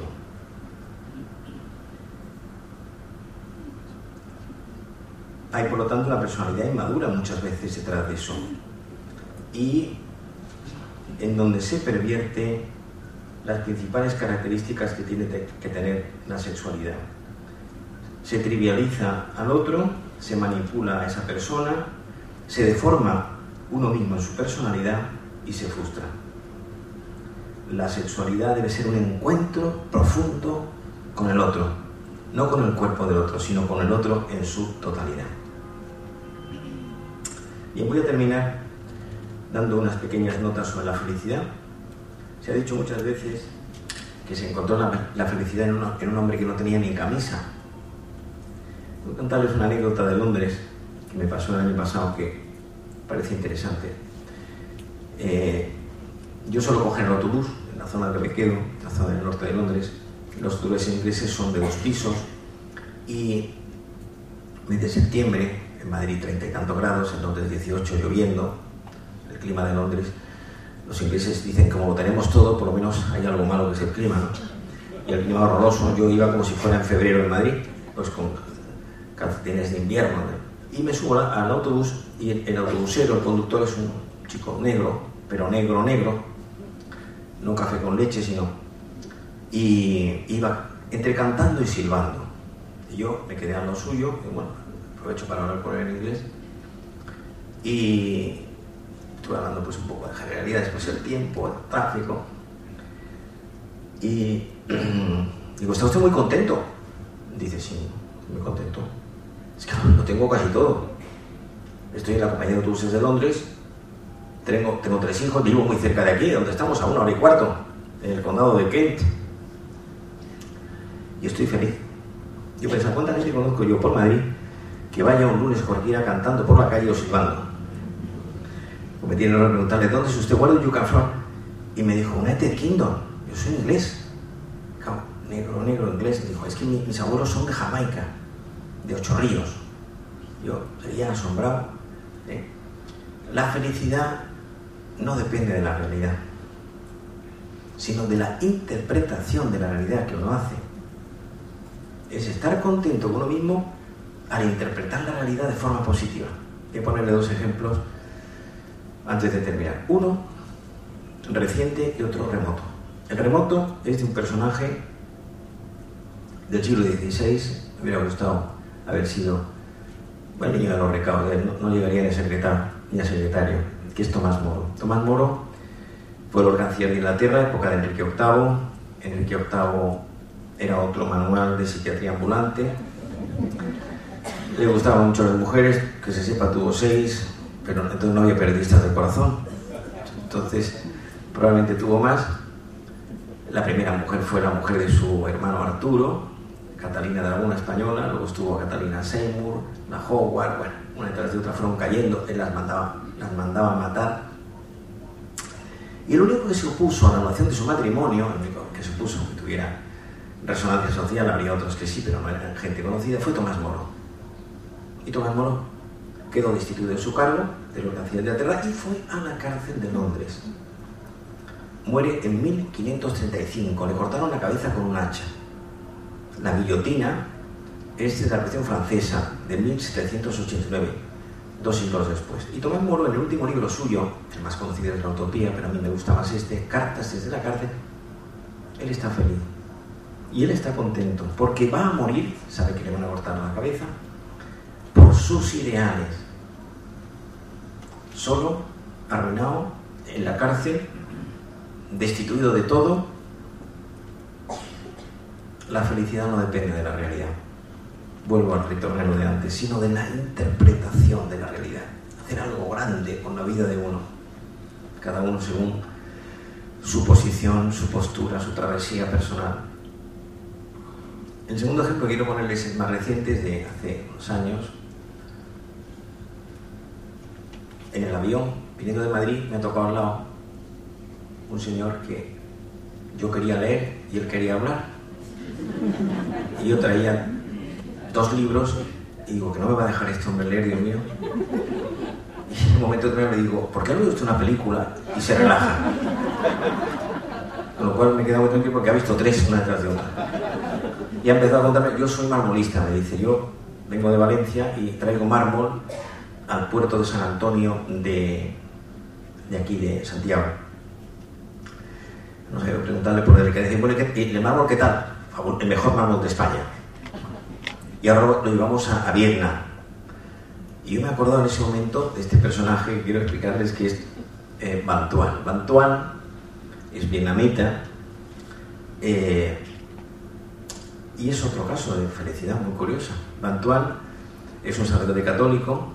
Speaker 1: Hay, por lo tanto, una personalidad inmadura muchas veces detrás de eso, y en donde se pervierte las principales características que tiene que tener la sexualidad. Se trivializa al otro, se manipula a esa persona, se deforma uno mismo en su personalidad y se frustra. La sexualidad debe ser un encuentro profundo con el otro, no con el cuerpo del otro, sino con el otro en su totalidad. Y voy a terminar dando unas pequeñas notas sobre la felicidad. Se ha dicho muchas veces que se encontró la felicidad en un hombre que no tenía ni camisa. Voy a contarles una anécdota de Londres que me pasó el año pasado que parece interesante. Yo suelo coger el autobús en la zona que me quedo, la zona del norte de Londres. Los autobuses ingleses son de 2 pisos y mes de septiembre, en Madrid 30 y tantos grados, en Londres 18, lloviendo, el clima de Londres. Los ingleses dicen que como lo tenemos todo, por lo menos hay algo malo que es el clima, ¿no? Y el clima horroroso. Yo iba como si fuera en febrero en Madrid, pues con calcetines de invierno, ¿no? Y me subo al autobús y el autobusero, el conductor, es un chico negro, pero negro, no café con leche, sino... Y iba entre cantando y silbando. Y yo me quedé a lo suyo, y bueno, aprovecho para hablar con él en inglés. Y estuve hablando pues un poco de generalidades, pues el tiempo, el tráfico. Y digo, ¿está usted muy contento? Dice, sí, muy contento. Es que lo tengo casi todo. Estoy en la compañía de autobuses de Londres, tengo 3 hijos, vivo muy cerca de aquí, donde estamos, a 1 hora y cuarto, en el condado de Kent. Y estoy feliz. Yo pensaba, ¿cuánta gente conozco yo por Madrid que vaya un lunes cualquiera cantando por la calle o silbando? O me tienen que preguntarle, ¿dónde es usted? ¿Where do you come from? Y me dijo, United Kingdom. Yo soy inglés. Negro, inglés. Dijo, es que mis abuelos son de Jamaica, de 8 Ríos. Yo sería asombrado. La felicidad no depende de la realidad, sino de la interpretación de la realidad que uno hace. Es estar contento con uno mismo al interpretar la realidad de forma positiva. Voy a ponerle 2 ejemplos antes de terminar. Uno reciente y otro remoto. El remoto es de un personaje del siglo XVI. Me hubiera gustado haber sido el niño de los recados. No llegaría ni a secretario, que es Tomás Moro. Tomás Moro fue el canciller de Inglaterra, época de Enrique VIII. Enrique VIII era otro manual de psiquiatría ambulante. Le gustaban mucho las mujeres, que se sepa tuvo 6, pero entonces no había periodistas del corazón. Entonces probablemente tuvo más. La primera mujer fue la mujer de su hermano Arturo, Catalina de Laguna española, luego estuvo Catalina Seymour, la Howard, bueno, una detrás de otra fueron cayendo, él las mandaba a matar. Y el único que se opuso a la anulación de su matrimonio, el único que se opuso que tuviera resonancia social, habría otros que sí, pero no eran gente conocida, fue Tomás Moro. Y Tomás Moro quedó destituido de su cargo, de los cancilleres de Inglaterra, y fue a la cárcel de Londres. Muere en 1535, le cortaron la cabeza con un hacha. La guillotina es de la Revolución Francesa, de 1789, 2 siglos después. Y Tomás Moro, en el último libro suyo, el más conocido es La Utopía, pero a mí me gusta más Cartas desde la cárcel, él está feliz. Y él está contento, porque va a morir, sabe que le van a cortar la cabeza, por sus ideales. Solo, arruinado, en la cárcel, destituido de todo. La felicidad no depende de la realidad. Vuelvo al ritornelo de antes, sino de la interpretación de la realidad. Hacer algo grande con la vida de uno. Cada uno según su posición, su postura, su travesía personal. El segundo ejemplo que quiero ponerles es más reciente, es de hace unos años. En el avión, viniendo de Madrid, me ha tocado al lado un señor que yo quería leer y él quería hablar. Y yo traía 2 libros y digo, que no me va a dejar este hombre leer, Dios mío. Y en un momento me digo, ¿por qué no ve usted una película? Y se relaja. Con lo cual me queda muy tranquilo porque ha visto 3 una detrás de otra. Y ha empezado a contarme, yo soy marmolista, me dice, yo vengo de Valencia y traigo mármol al puerto de San Antonio de aquí, de Santiago. No sé, preguntarle por el que dice, bueno, ¿el mármol qué tal? El mejor mármol de España. Y ahora lo llevamos a Vietnam. Y yo me he acordado en ese momento de este personaje que quiero explicarles, que es Van Tuan. Van Tuan es vietnamita y es otro caso de felicidad muy curiosa. Van Tuan es un sacerdote católico.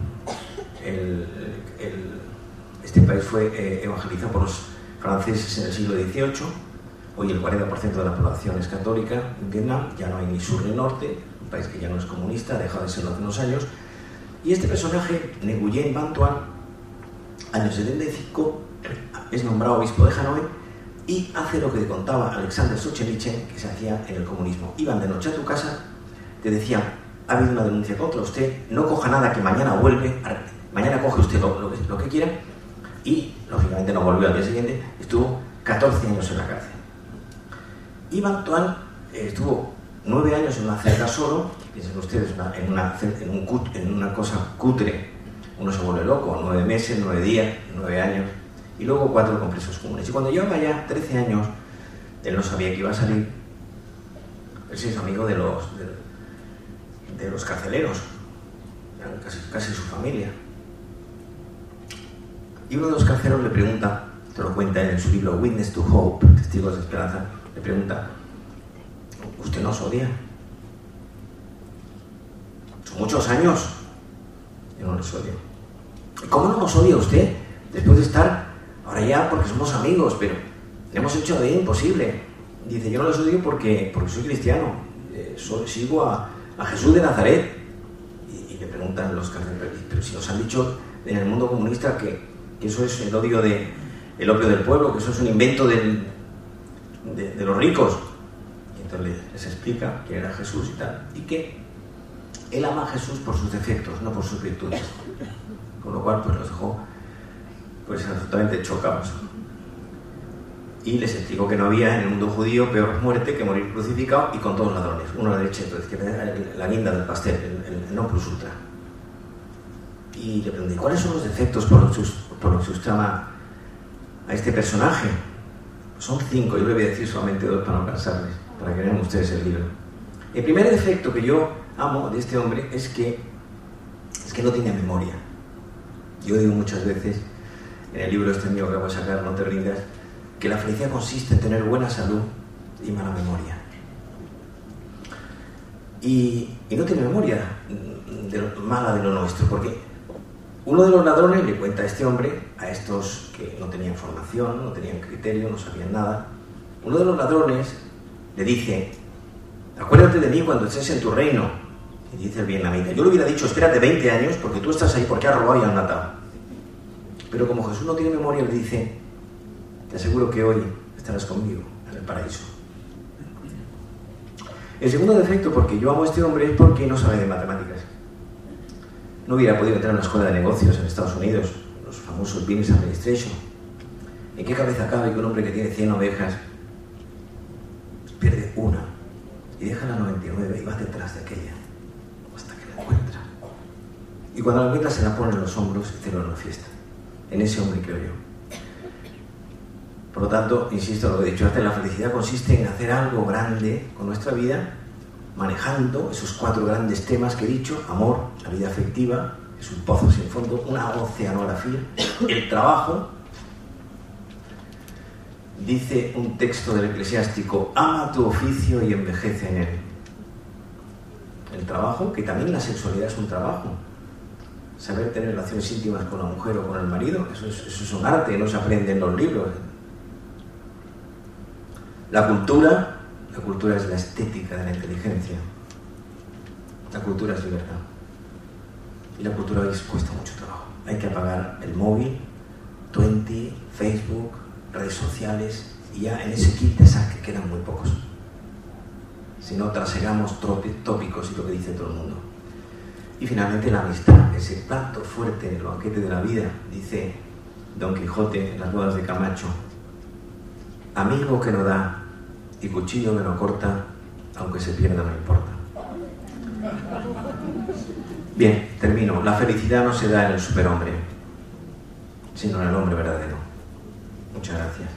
Speaker 1: Este país fue evangelizado por los franceses en el siglo XVIII. Hoy el 40% de la población es católica en Vietnam, ya no hay ni sur ni norte, un país que ya no es comunista, ha dejado de serlo hace unos años. Y este personaje, Nguyen Van Tuan, años 75, es nombrado obispo de Hanoi y hace lo que contaba Alexander Solzhenitsyn que se hacía en el comunismo. Iban de noche a tu casa, te decían, ha habido una denuncia contra usted, no coja nada que mañana vuelve, mañana coge usted lo que quiera, y lógicamente no volvió al día siguiente, estuvo 14 años en la cárcel. Y Van Tuan estuvo 9 años en una celda solo, piensen ustedes, en una cosa cutre, uno se vuelve loco, 9 meses, 9 días, 9 años, y luego 4 con presos comunes. Y cuando llevaba ya 13 años, él no sabía que iba a salir, él se hizo amigo de los carceleros, casi su familia. Y uno de los carceleros le pregunta, te lo cuenta en su libro Witness to Hope, Testigos de Esperanza, le pregunta, ¿usted nos odia? Son muchos años. Yo no les odio. ¿Cómo no nos odia usted? Después de estar, ahora ya porque somos amigos, pero le hemos hecho la vida imposible. Dice, yo no les odio porque soy cristiano. Sigo a Jesús de Nazaret. Y le preguntan los cardenales, pero si nos han dicho en el mundo comunista que eso es el opio del pueblo, que eso es un invento de los ricos. Y entonces les explica que era Jesús y tal, y que él ama a Jesús por sus defectos, no por sus virtudes. Con lo cual pues los dejó pues absolutamente chocados. Y les explicó que no había en el mundo judío peor muerte que morir crucificado y con todos los ladrones, uno a la derecha y otro a la izquierda, la guinda del pastel, el non plus ultra. Y le pregunté, ¿cuáles son los defectos por los que usted ama a este personaje? Son 5, yo le voy a decir solamente 2 para no cansarles, para que vean ustedes el libro. El primer defecto que yo amo de este hombre es que no tiene memoria. Yo digo muchas veces, en el libro este mío que voy a sacar, No te rindas, que la felicidad consiste en tener buena salud y mala memoria. Y no tiene memoria mala de lo nuestro, porque uno de los ladrones le cuenta a este hombre, a estos que no tenían formación, no tenían criterio, no sabían nada, uno de los ladrones le dice, acuérdate de mí cuando estés en tu reino. Y dice el vietnamita, yo le hubiera dicho, espérate 20 años porque tú estás ahí porque has robado y has matado. Pero como Jesús no tiene memoria, le dice, te aseguro que hoy estarás conmigo en el paraíso. El segundo defecto, porque yo amo a este hombre, es porque no sabe de matemáticas. No hubiera podido entrar a una escuela de negocios en Estados Unidos, los famosos Business Administration. ¿En qué cabeza cabe que un hombre que tiene 100 ovejas pierde una y deja la 99 y va detrás de aquella hasta que la encuentra? Y cuando la encuentra se la pone en los hombros y celebra una fiesta. En ese hombre creo yo. Por lo tanto, insisto en lo que he dicho antes, la felicidad consiste en hacer algo grande con nuestra vida, manejando esos 4 grandes temas que he dicho: amor, la vida afectiva, es un pozo sin fondo, una oceanografía, el trabajo. Dice un texto del Eclesiástico, ama tu oficio y envejece en él. El trabajo, que también la sexualidad es un trabajo. Saber tener relaciones íntimas con la mujer o con el marido, eso es un arte, no se aprende en los libros. La cultura es la estética de la inteligencia. La cultura es libertad. Y la cultura hoy cuesta mucho trabajo. Hay que apagar el móvil, 20, Facebook, redes sociales, y ya en ese kit de saque quedan muy pocos. Si no, trasegamos tópicos y lo que dice todo el mundo. Y finalmente la amistad, ese plato fuerte en el banquete de la vida, dice Don Quijote en las bodas de Camacho: amigo que no da y cuchillo que no corta, aunque se pierda no importa. Bien, termino. La felicidad no se da en el superhombre, sino en el hombre verdadero. Muchas gracias.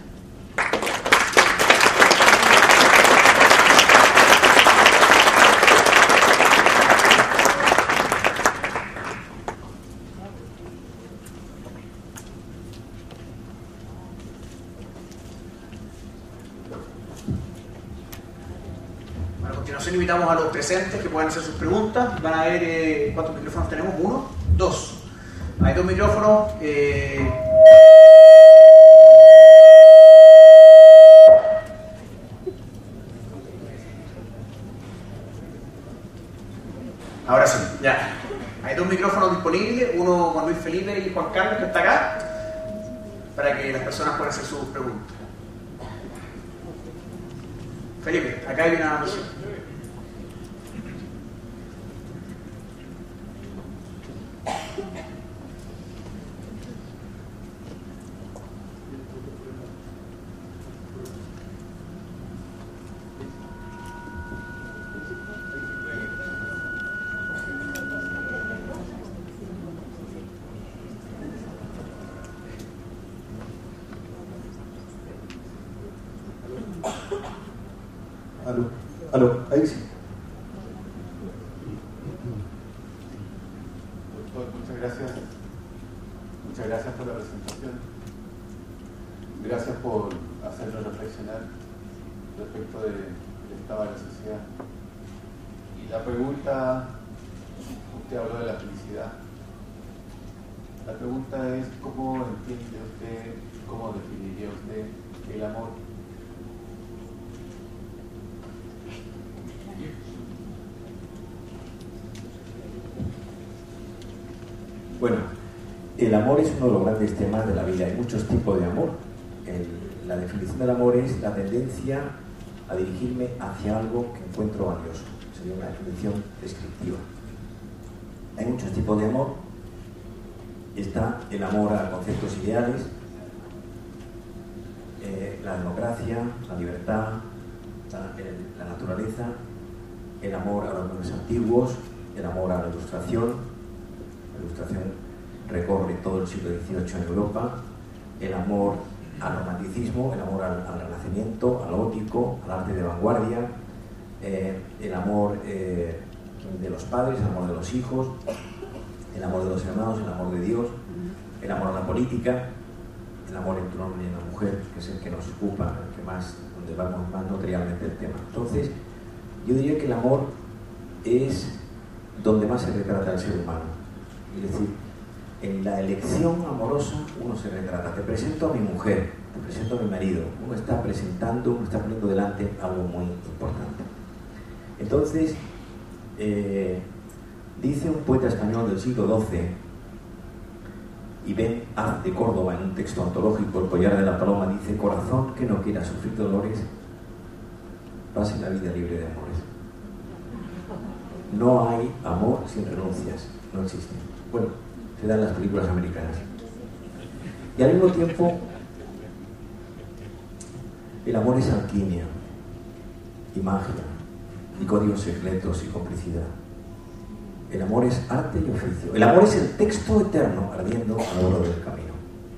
Speaker 3: A continuación invitamos a los presentes que puedan hacer sus preguntas. Van a ver cuántos micrófonos tenemos. 1, 2. Hay 2 micrófonos. Ahora sí, ya. Hay 2 micrófonos disponibles, uno con Luis Felipe y Juan Carlos, que está acá, para que las personas puedan hacer sus preguntas. Felipe, acá hay una noción.
Speaker 4: Aló, ahí sí. Doctor, muchas gracias por la presentación. Gracias por hacernos reflexionar respecto del estado de la sociedad. Y la pregunta usted habló de la felicidad. La pregunta es, ¿cómo entiende usted, cómo definiría usted el amor?
Speaker 1: Bueno, el amor es uno de los grandes temas de la vida. Hay muchos tipos de amor. La definición del amor es la tendencia a dirigirme hacia algo que encuentro valioso. Sería una definición descriptiva. Hay muchos tipos de amor. Está el amor a conceptos ideales, la democracia, la libertad, la naturaleza, el amor a los nombres antiguos, el amor a la ilustración. La ilustración recorre todo el siglo XVIII en Europa. El amor al romanticismo, el amor al renacimiento, al gótico, al arte de vanguardia, el amor de los padres, el amor de los hijos, el amor de los hermanos, el amor de Dios, el amor a la política, el amor entre un hombre y una mujer, que es el que nos ocupa, el que más, donde vamos más notariamente el tema. Entonces, yo diría que el amor es donde más se retrata el ser humano. Es decir, en la elección amorosa uno se retrata. Te presento a mi mujer, te presento a mi marido. Uno está presentando, uno está poniendo delante algo muy importante. Entonces, dice un poeta español del siglo XII, Ibn Az de Córdoba, en un texto antológico, El collar de la paloma, dice: corazón que no quiera sufrir dolores, pase la vida libre de amores. No hay amor sin renuncias, no existe. Bueno, se dan las películas americanas. Y al mismo tiempo, el amor es alquimia y magia y códigos secretos y complicidad. El amor es arte y oficio. El amor es el texto eterno ardiendo a lo largo del camino.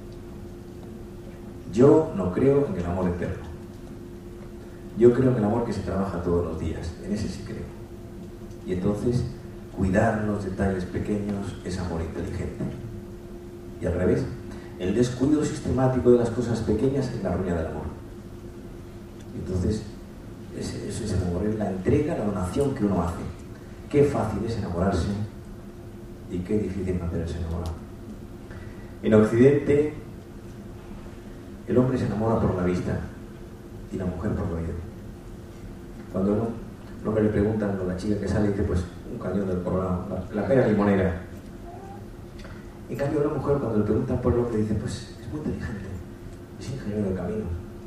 Speaker 1: Yo no creo en el amor eterno. Yo creo en el amor que se trabaja todos los días. En ese sí creo. Y entonces, cuidar los detalles pequeños es amor inteligente. Y al revés, el descuido sistemático de las cosas pequeñas es la ruina del amor. Y entonces, eso es el amor, es la entrega, la donación que uno hace. Qué fácil es enamorarse y qué difícil mantenerse enamorado. En Occidente, el hombre se enamora por la vista y la mujer por el oído. Cuando un hombre le preguntan a la chica que sale y dice, pues, un cañón del Colorado, la pera limonera. En cambio, la mujer, cuando le preguntan por el hombre, dice, pues, es muy inteligente, es ingeniero del camino.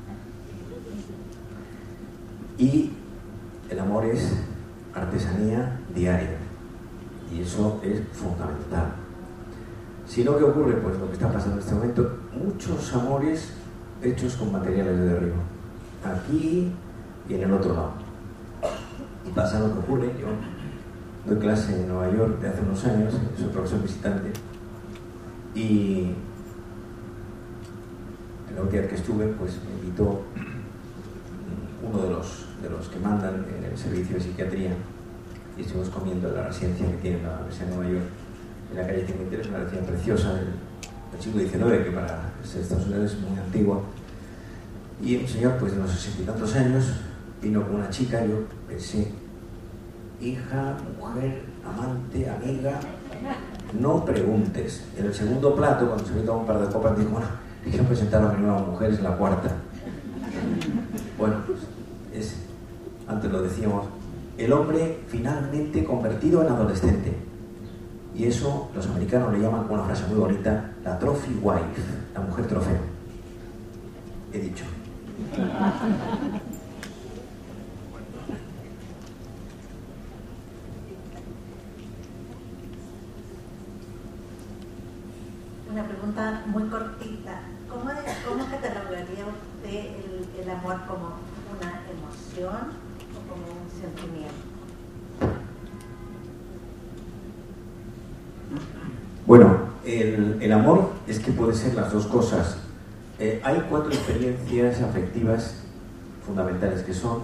Speaker 1: Y el amor es artesanía diaria, y eso es fundamental. Si no, ¿qué ocurre? Pues lo que está pasando en este momento, muchos amores hechos con materiales de derribo, aquí y en el otro lado. Y pasa lo que ocurre. Yo doy clase en Nueva York de hace unos años, soy profesor visitante, y la última vez que estuve, pues me invitó uno de los que mandan en el servicio de psiquiatría, y estuvimos comiendo en la residencia que tiene la Universidad de Nueva York, en la calle 53, una residencia preciosa del siglo XIX, que para Estados Unidos es muy antigua. Y un señor, pues de unos 60 y tantos años, vino con una chica. Yo pensé, hija, mujer, amante, amiga, no preguntes. En el segundo plato, cuando se me tomó un par de copas, dijo, bueno, quiero presentar a mi nueva mujer, es la cuarta. Bueno, pues antes lo decíamos, el hombre finalmente convertido en adolescente. Y eso los americanos le llaman, con una frase muy bonita, la trophy wife, la mujer trofeo. He dicho.
Speaker 2: Una pregunta muy cortita. ¿Cómo catalogaría usted el amor como una emoción o como un sentimiento?
Speaker 1: Bueno, el amor es que puede ser las dos cosas. Hay 4 experiencias afectivas fundamentales que son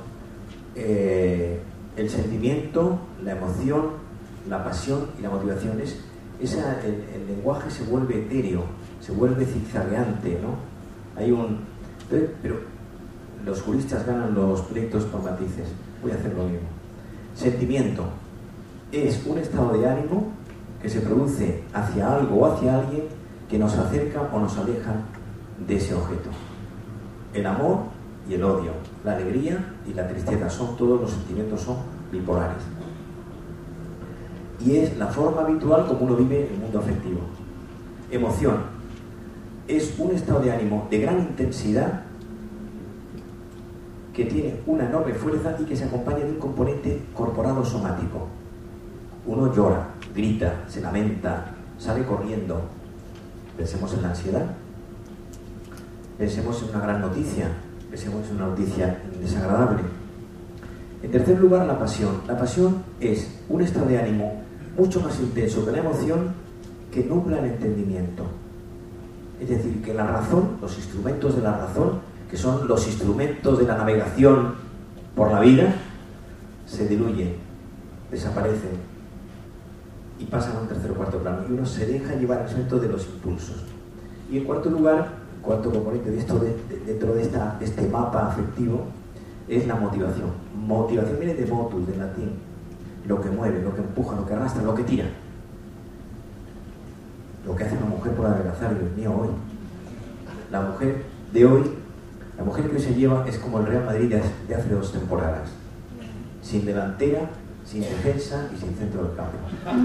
Speaker 1: el sentimiento, la emoción, la pasión y la motivación. El lenguaje se vuelve etéreo, se vuelve zigzagueante, ¿no? Pero los juristas ganan los pleitos por matices. Voy a hacer lo mismo. Sentimiento. es un estado de ánimo que se produce hacia algo o hacia alguien que nos acerca o nos aleja de ese objeto. El amor y el odio, la alegría y la tristeza, todos los sentimientos son bipolares. Y es la forma habitual como uno vive el mundo afectivo. Emoción es un estado de ánimo de gran intensidad que tiene una enorme fuerza y que se acompaña de un componente corporal o somático. Uno llora, grita, se lamenta, sale corriendo. Pensemos en la ansiedad, pensemos en una gran noticia, pensemos en una noticia desagradable. En tercer lugar, la pasión. La pasión es un estado de ánimo mucho más intenso que la emoción, que nubla el entendimiento. Es decir, que la razón, los instrumentos de la razón, que son los instrumentos de la navegación por la vida, se diluyen, desaparecen y pasan a un tercer o cuarto plano, y uno se deja llevar al centro de los impulsos. Y en cuarto lugar, el cuarto componente de esto, dentro de este mapa afectivo, es la motivación. Motivación viene de motus, del latín, lo que mueve, lo que empuja, lo que arrastra, lo que tira. Lo que hace una mujer por adelgazar, Dios mío, hoy. La mujer de hoy, la mujer que hoy se lleva es como el Real Madrid de hace 2 temporadas. Sin delantera, sin defensa y sin centro del campo.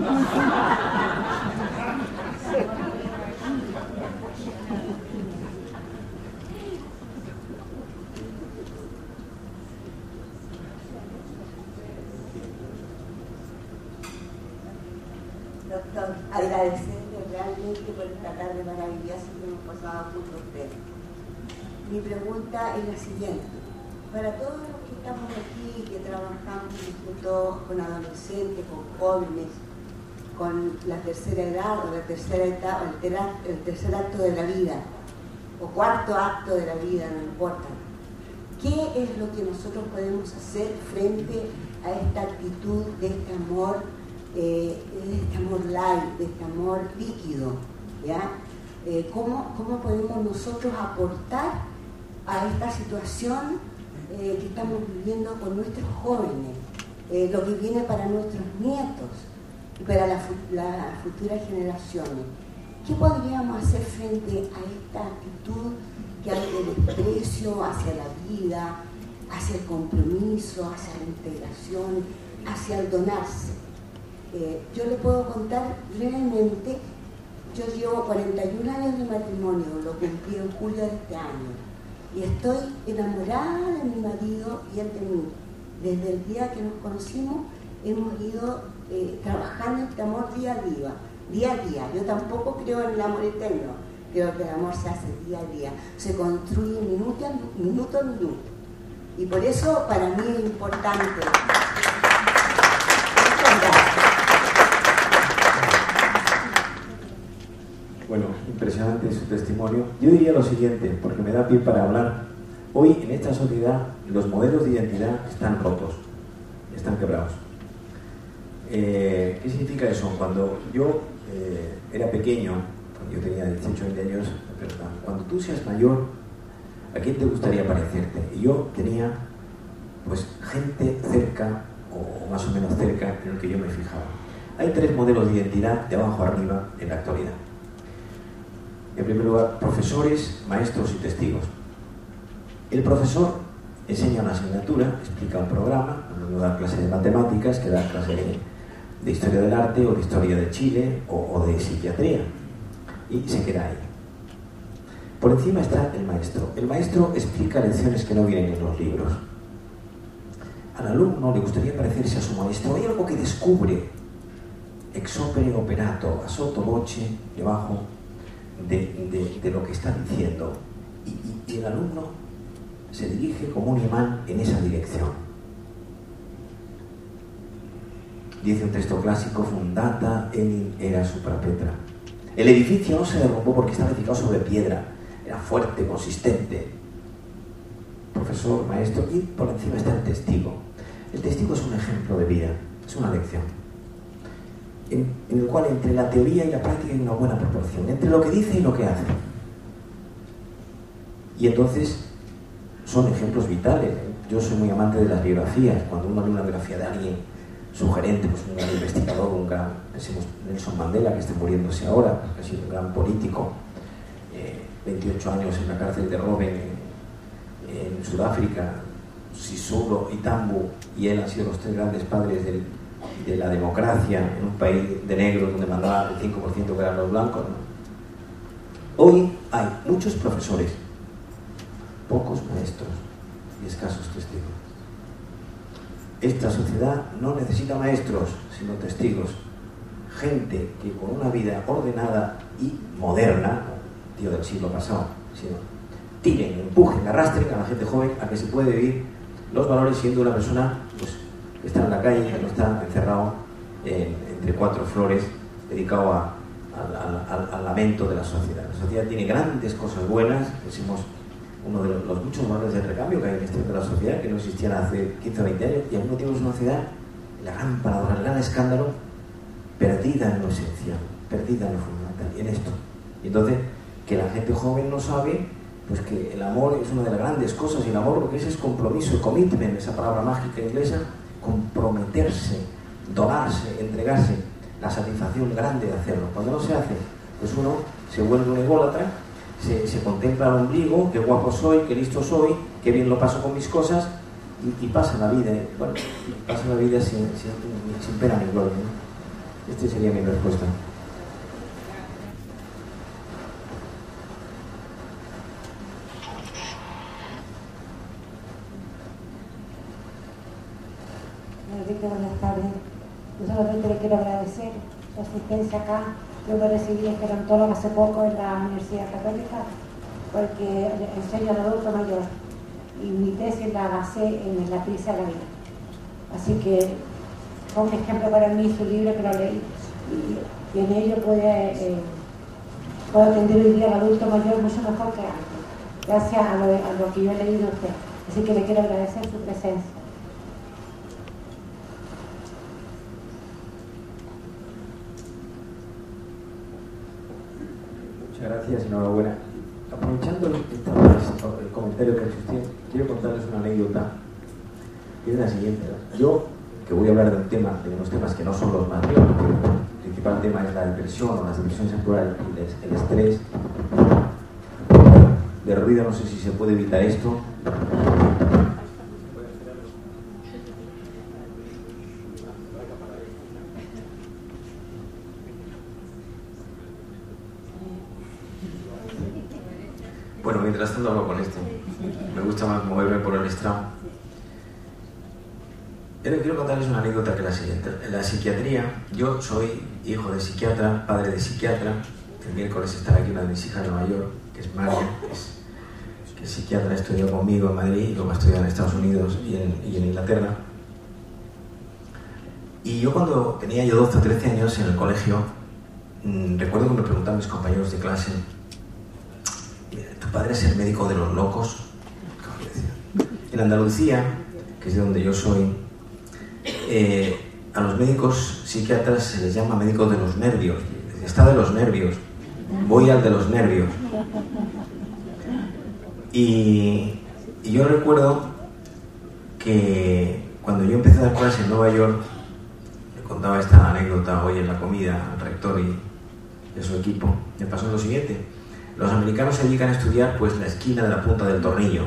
Speaker 5: Doctor, agradecerle realmente por esta tarde maravillosa que hemos pasado junto a usted. Mi pregunta es la siguiente. Para todos los que estamos aquí, que trabajamos junto con adolescentes, con jóvenes, con la tercera edad o la tercera etapa, el tercer acto de la vida, o cuarto acto de la vida, no importa. ¿Qué es lo que nosotros podemos hacer frente a esta actitud de este amor light, de este amor líquido? ¿Ya? ¿Cómo podemos nosotros aportar a esta situación que estamos viviendo con nuestros jóvenes, lo que viene para nuestros nietos y para las futuras generaciones? ¿Qué podríamos hacer frente a esta actitud que hay de desprecio hacia la vida, hacia el compromiso, hacia la integración, hacia el donarse? Yo le puedo contar brevemente. Yo llevo 41 años de matrimonio, lo cumplí en julio de este año, y estoy enamorada de mi marido y él de mí. Desde el día que nos conocimos hemos ido trabajando este amor día a día. Yo tampoco creo en el amor eterno, creo que el amor se hace día a día, se construye minuto a minuto. Y por eso para mí es importante.
Speaker 1: Bueno, impresionante su testimonio. Yo diría lo siguiente, porque me da pie para hablar. Hoy en esta sociedad los modelos de identidad están rotos, están quebrados. ¿Qué significa eso? Cuando yo era pequeño, cuando yo tenía 18 años, cuando tú seas mayor, ¿a quién te gustaría parecerte? Y yo tenía pues gente cerca, o más o menos cerca, en el que yo me fijaba. Hay 3 modelos de identidad de abajo arriba en la actualidad. En primer lugar, profesores, maestros y testigos. El profesor enseña una asignatura, explica un programa, no da clase de matemáticas, que da clase de historia del arte o de historia de Chile o de psiquiatría, y se queda ahí. Por encima está el maestro. El maestro explica lecciones que no vienen en los libros. Al alumno le gustaría parecerse a su maestro. Hay algo que descubre ex opere operato, a sotto voce, debajo de lo que está diciendo, y el alumno se dirige como un imán en esa dirección. Dice un texto clásico: fundata enim era supra Petra. El edificio no se derrumbó porque estaba edificado sobre piedra, era fuerte, consistente. Profesor, maestro, y por encima está el testigo. El testigo es un ejemplo de vida, es una lección, en el cual entre la teoría y la práctica hay una buena proporción, entre lo que dice y lo que hace. Y entonces son ejemplos vitales. Yo soy muy amante de las biografías. Cuando uno lee una biografía de alguien sugerente, pues un gran investigador, un gran, pensemos, Nelson Mandela, que está muriéndose ahora, que ha sido un gran político, 28 años en la cárcel de Robben en Sudáfrica, Sisulu y Tambo y él han sido los 3 grandes padres de la democracia en un país de negros donde mandaba el 5% que eran los blancos, ¿no? Hoy hay muchos profesores, pocos maestros y escasos testigos. Esta sociedad no necesita maestros, sino testigos. Gente que con una vida ordenada y moderna, tío del siglo pasado, sino tiren, empujen, arrastren a la gente joven a que se puede vivir los valores siendo una persona pues, que está en la calle, que no está encerrado entre 4 flores, dedicado al lamento de la sociedad. La sociedad tiene grandes cosas buenas, decimos, uno de los muchos valores de recambio que hay en este de la sociedad, que no existían hace 15 o 20 años, y al mismo tiempo es una sociedad, la gran paradoja, el gran escándalo, perdida en lo esencial, perdida en lo fundamental, y en esto. Y entonces, que la gente joven no sabe, pues que el amor es una de las grandes cosas, y el amor lo que es compromiso, commitment, esa palabra mágica inglesa, comprometerse, donarse, entregarse, la satisfacción grande de hacerlo. Cuando no se hace, pues uno se vuelve un ególatra, se contempla el ombligo, qué guapo soy, qué listo soy, qué bien lo paso con mis cosas, y pasa la vida, bueno, pasa la vida sin pena ni gloria, ¿no? Esta sería mi respuesta.
Speaker 6: Buenas tardes. Yo solamente le quiero agradecer su asistencia acá. Yo me recibí en gerontóloga hace poco en la Universidad Católica porque enseño al adulto mayor y mi tesis la basé en la crisis de la vida. Así que fue un ejemplo para mí su libro que lo leí y en ello puedo atender hoy día al adulto mayor mucho mejor que antes, gracias a lo que yo he leído de usted. Así que le quiero agradecer su presencia.
Speaker 1: Muchas gracias, enhorabuena. Aprovechando el comentario que ha hecho usted, quiero contarles una anécdota, que es la siguiente. Yo, que voy a hablar de unos temas que no son los más míos, porque el principal tema es la depresión o las depresiones actuales, el estrés. De ruido, no sé si se puede evitar esto. Bueno, mientras tanto hablo con este. Me gusta más moverme por el estrado. Quiero contarles una anécdota que es la siguiente. En la psiquiatría, yo soy hijo de psiquiatra, padre de psiquiatra. El miércoles estará aquí una de mis hijas de Nueva York, que es María, que es psiquiatra, estudió conmigo en Madrid y luego ha estudiado en Estados Unidos y en Inglaterra. Y yo cuando tenía 12 o 13 años en el colegio, recuerdo que me preguntaban mis compañeros de clase: ¿tu padre es el médico de los locos? En Andalucía, que es de donde yo soy, a los médicos psiquiatras se les llama médicos de los nervios. Está de los nervios, voy al de los nervios. Y yo recuerdo que cuando yo empecé a dar clases en Nueva York, le contaba esta anécdota hoy en la comida al rector y a su equipo, me pasó lo siguiente. Los americanos se dedican a estudiar pues la esquina de la punta del tornillo.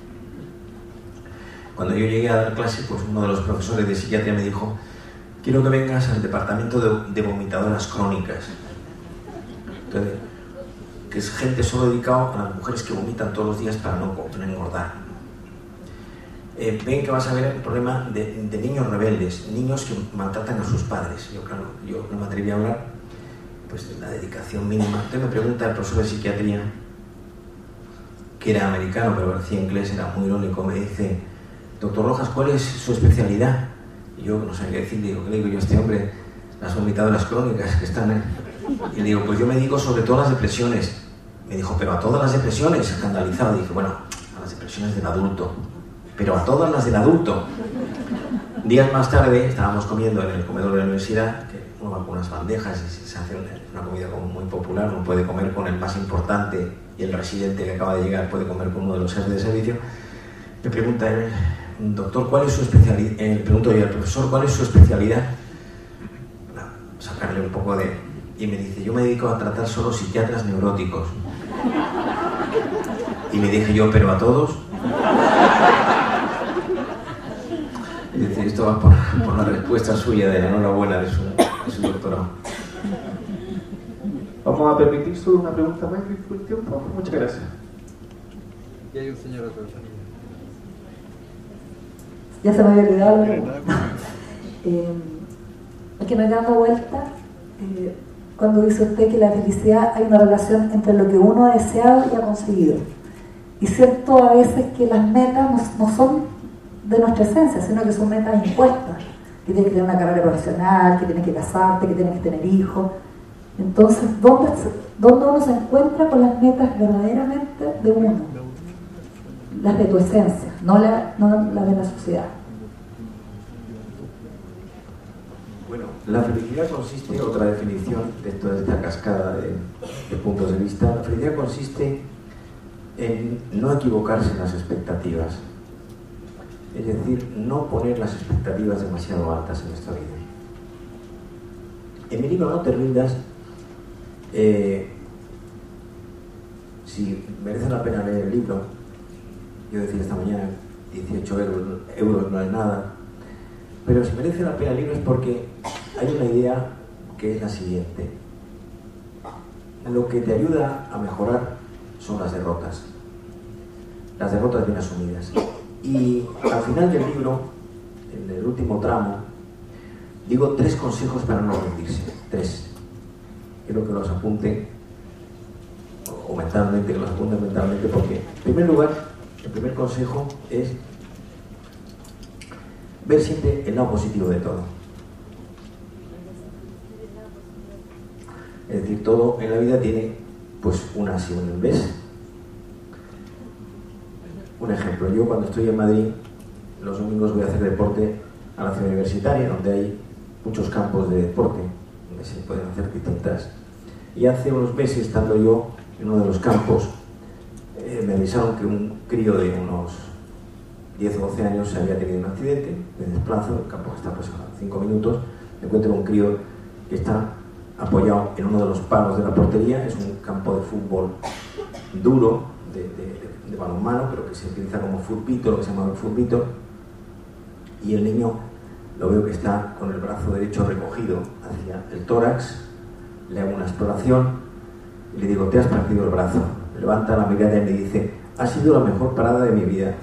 Speaker 1: Cuando yo llegué a dar clase, pues uno de los profesores de psiquiatría me dijo: quiero que vengas al departamento de vomitadoras crónicas. Entonces, que es gente solo dedicado a las mujeres que vomitan todos los días para no engordar. Ven que vas a ver el problema de niños rebeldes, niños que maltratan a sus padres. Yo no me atreví a hablar pues de la dedicación mínima. Entonces me pregunta el profesor de psiquiatría, que era americano pero parecía inglés, era muy irónico, me dice: doctor Rojas, ¿cuál es su especialidad? Y yo no sabía qué decir, digo, ¿qué le digo yo a este hombre? Las vomitadoras crónicas que están Y le digo, pues yo me dedico sobre todo a las depresiones. Me dijo, pero a todas las depresiones, escandalizado. Dije, bueno, a las depresiones del adulto, pero a todas las del adulto. Días más tarde estábamos comiendo en el comedor de la universidad, que uno va con unas bandejas y se hace una comida como muy popular, uno puede comer con el más importante y el residente que acaba de llegar puede comer con uno de los jefes de servicio. Me pregunta él, doctor, ¿cuál es su especialidad? Le pregunto yo al profesor, ¿cuál es su especialidad? Bueno, sacarle un poco de... Y me dice, yo me dedico a tratar solo psiquiatras neuróticos. Y le dije yo, ¿pero a todos? Es decir, esto va por la respuesta suya de la enhorabuena de su doctorado.
Speaker 4: Vamos a permitir solo una pregunta más por el tiempo. Muchas gracias.
Speaker 7: Y hay un señor atrás.
Speaker 8: Ya se me había olvidado la pregunta. Que me dando vuelta, cuando dice usted que la felicidad hay una relación entre lo que uno ha deseado y ha conseguido. Y cierto a veces que las metas no son de nuestra esencia, sino que son metas impuestas. Que tienes que tener una carrera profesional, que tienes que casarte, que tienes que tener hijos. Entonces, ¿dónde uno se encuentra con las metas verdaderamente de uno? Las de tu esencia, no la de la sociedad.
Speaker 1: Bueno, la felicidad consiste, otra definición de toda esta cascada de puntos de vista, la felicidad consiste en no equivocarse en las expectativas. Es decir, no poner las expectativas demasiado altas en nuestra vida. En mi libro No te rindas, si merece la pena leer el libro, yo decía esta mañana, 18 euros no es nada, pero si merece la pena el libro es porque hay una idea que es la siguiente. Lo que te ayuda a mejorar son las derrotas bien asumidas. Y al final del libro, en el último tramo, digo 3 consejos para no rendirse. 3. Quiero que los apunten, o mentalmente, que los apunten mentalmente, porque en primer lugar, el primer consejo es ver siempre el lado positivo de todo. Es decir, todo en la vida tiene pues un así, un en vez. Un ejemplo, yo cuando estoy en Madrid, los domingos voy a hacer deporte a la ciudad universitaria, donde hay muchos campos de deporte, donde se pueden hacer distintas. Y hace unos meses, estando yo en uno de los campos, me avisaron que un crío de unos 10 o 12 años se había tenido un accidente, me desplazo, el campo está pues a 5 minutos, me encuentro un crío que está apoyado en uno de los palos de la portería, es un campo de fútbol duro, de balonmano, pero que se utiliza como furbito, lo que se llama el furbito, y el niño lo veo que está con el brazo derecho recogido hacia el tórax, le hago una exploración y le digo, te has partido el brazo. Levanta la mirada y me dice, ha sido la mejor parada de mi vida.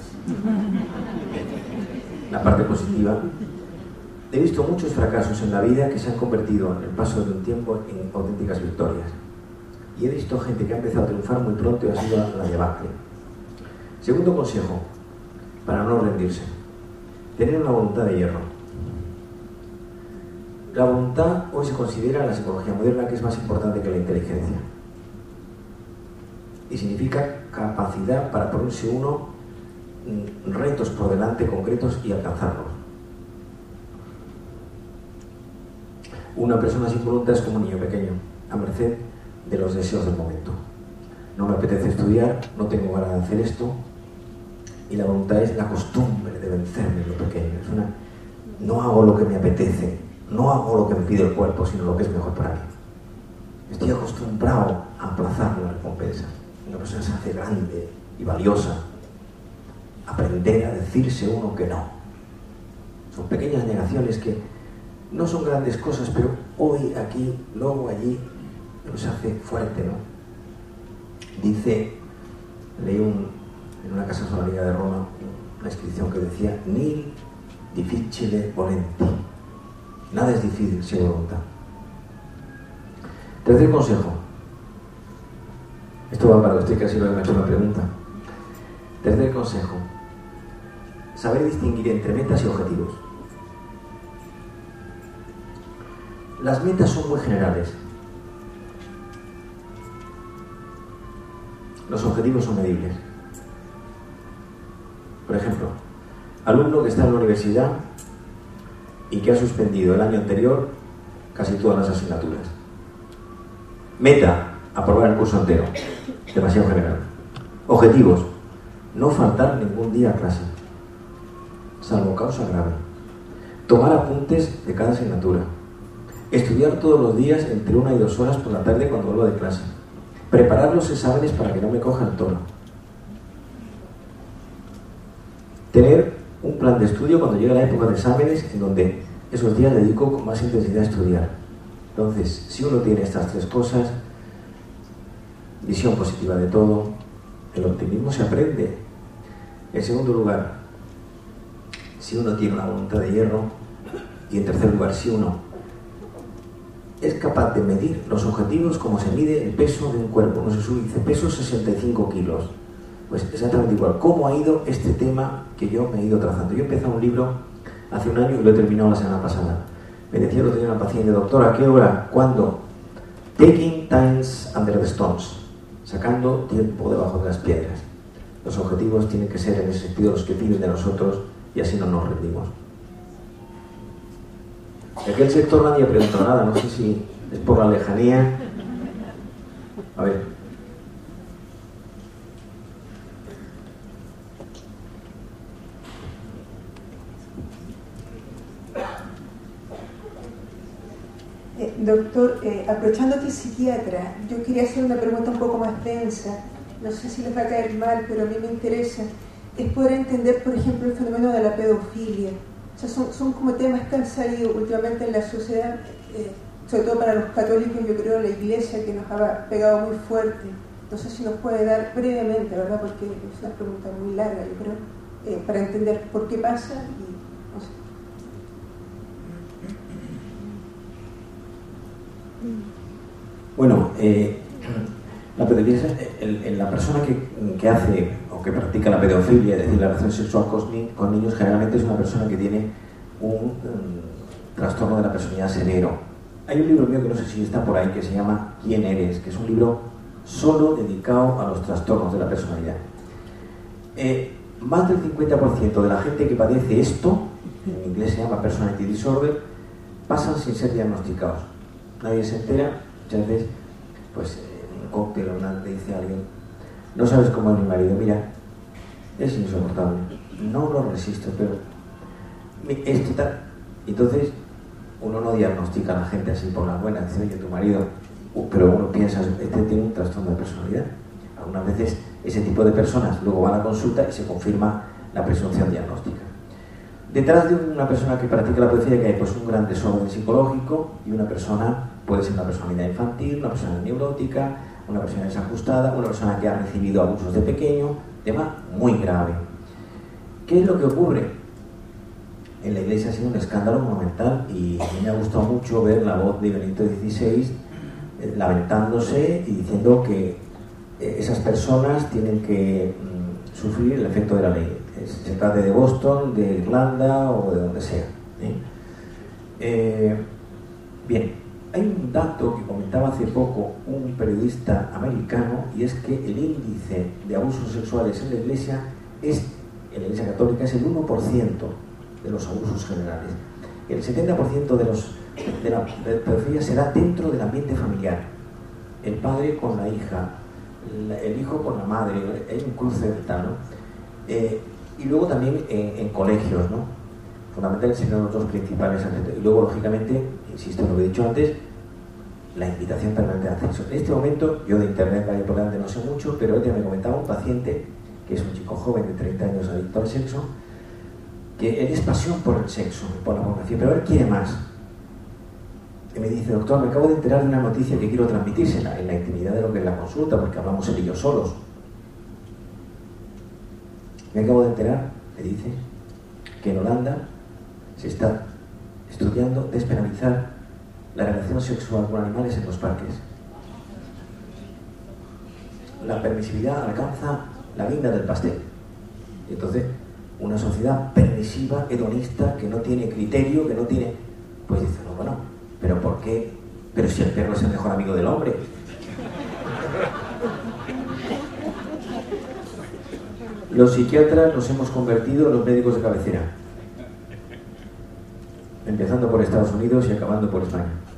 Speaker 1: La parte positiva. He visto muchos fracasos en la vida que se han convertido en el paso de un tiempo en auténticas victorias. Y he visto gente que ha empezado a triunfar muy pronto y ha sido la debacle. Segundo consejo, para no rendirse, tener una voluntad de hierro. La voluntad hoy se considera en la psicología moderna que es más importante que la inteligencia. Y significa capacidad para ponerse uno retos por delante concretos y alcanzarlos. Una persona sin voluntad es como un niño pequeño, a merced de los deseos del momento. No me apetece estudiar, no tengo ganas de hacer esto, y la voluntad es la costumbre de vencerme en lo pequeño. No hago lo que me apetece, no hago lo que me pide el cuerpo, sino lo que es mejor para mí. Estoy acostumbrado a aplazar la recompensa. Una persona se hace grande y valiosa. Aprender a decirse uno que no. Son pequeñas negaciones que no son grandes cosas, pero hoy aquí, luego allí, nos hace fuerte, ¿no? Dice, leí en una casa solariega de Roma una inscripción que decía nil difficile volenti. Nada es difícil sin voluntad. Tercer consejo. Esto va para usted que así me ha hecho una pregunta. Tercer consejo. Saber distinguir entre metas y objetivos. Las metas son muy generales. Los objetivos son medibles. Por ejemplo, alumno que está en la universidad y que ha suspendido el año anterior casi todas las asignaturas. Meta, aprobar el curso entero. Demasiado general. Objetivos, no faltar ningún día a clase. salvo causa grave. Tomar apuntes de cada asignatura. Estudiar todos los días entre 1 y 2 horas por la tarde cuando vuelvo de clase. Preparar los exámenes para que no me coja el tono. Tener un plan de estudio cuando llegue la época de exámenes en donde esos días dedico con más intensidad a estudiar. Entonces, si uno tiene estas 3 cosas, visión positiva de todo, el optimismo se aprende. En segundo lugar, si uno tiene una voluntad de hierro, y en tercer lugar, si uno es capaz de medir los objetivos como se mide el peso de un cuerpo. No se sube y dice, peso 65 kilos. Pues exactamente igual. ¿Cómo ha ido este tema que yo me he ido trazando? Yo he empezado un libro hace un año y lo he terminado la semana pasada. Me decía lo tenía una paciente, doctor, ¿a qué hora? ¿Cuándo? Taking times under the stones. Sacando tiempo debajo de las piedras. Los objetivos tienen que ser en ese sentido los que piden de nosotros y así no nos rendimos. De aquel sector nadie ha preguntado nada, no sé si es por la lejanía. A ver.
Speaker 9: Doctor, aprovechando que es psiquiatra, yo quería hacer una pregunta un poco más densa. No sé si les va a caer mal, pero a mí me interesa. Es poder entender, por ejemplo, el fenómeno de la pedofilia. O sea, son como temas que han salido últimamente en la sociedad, sobre todo para los católicos, yo creo, la Iglesia, que nos ha pegado muy fuerte. No sé si nos puede dar brevemente, ¿verdad? Porque es una pregunta muy larga, yo creo, para entender por qué pasa y no sé.
Speaker 1: Bueno, la pedofilia en la persona que hace o que practica la pedofilia, es decir, la relación sexual con niños, generalmente es una persona que tiene un trastorno de la personalidad severo. Hay un libro mío que no sé si está por ahí, que se llama ¿Quién eres?, que es un libro solo dedicado a los trastornos de la personalidad. Más del 50% de la gente que padece esto, en inglés se llama personality disorder, pasan sin ser diagnosticados. Nadie se entera, muchas veces, pues en un cóctel o una le dice a alguien, no sabes cómo es mi marido, mira, es insoportable, no lo resisto, pero esto tal. Entonces, uno no diagnostica a la gente así por la buena, dice, oye, tu marido, pero uno piensa, este tiene un trastorno de personalidad. Algunas veces ese tipo de personas luego van a consulta y se confirma la presunción diagnóstica. Detrás de una persona que practica la pedofilia que hay pues un gran desorden psicológico y una persona, puede ser una personalidad infantil, una persona neurótica, una persona desajustada, una persona que ha recibido abusos de pequeño, tema muy grave. ¿Qué es lo que ocurre? En la Iglesia ha sido un escándalo monumental y a mí me ha gustado mucho ver la voz de Benedicto XVI lamentándose y diciendo que esas personas tienen que sufrir el efecto de la ley. Se trate de Boston, de Irlanda o de donde sea. Bien, hay un dato que comentaba hace poco un periodista americano y es que el índice de abusos sexuales en la Iglesia Católica es el 1% de los abusos generales. El 70% de la pedofilia se da dentro del ambiente familiar. El padre con la hija, el hijo con la madre, hay un cruce tal, ¿no? Y luego también en colegios, ¿no? Fundamentalmente son los dos principales aspectos. Y luego, lógicamente, insisto en lo que he dicho antes, la invitación permanente al sexo. En este momento, yo de internet por delante no sé mucho, pero hoy me comentaba un paciente, que es un chico joven de 30 años adicto al sexo, que él es pasión por el sexo, por la pornografía, pero él quiere más. Y me dice, doctor, me acabo de enterar de una noticia que quiero transmitírsela en la intimidad de lo que es la consulta, porque hablamos él y yo solos. Me acabo de enterar, me dice, que en Holanda se está estudiando despenalizar la relación sexual con animales en los parques. La permisividad alcanza la guinda del pastel. Y entonces, una sociedad permisiva, hedonista, que no tiene criterio, que no tiene... Pues dice, no, bueno, ¿pero por qué? Pero si el perro es el mejor amigo del hombre. Los psiquiatras nos hemos convertido en los médicos de cabecera, empezando por Estados Unidos y acabando por España.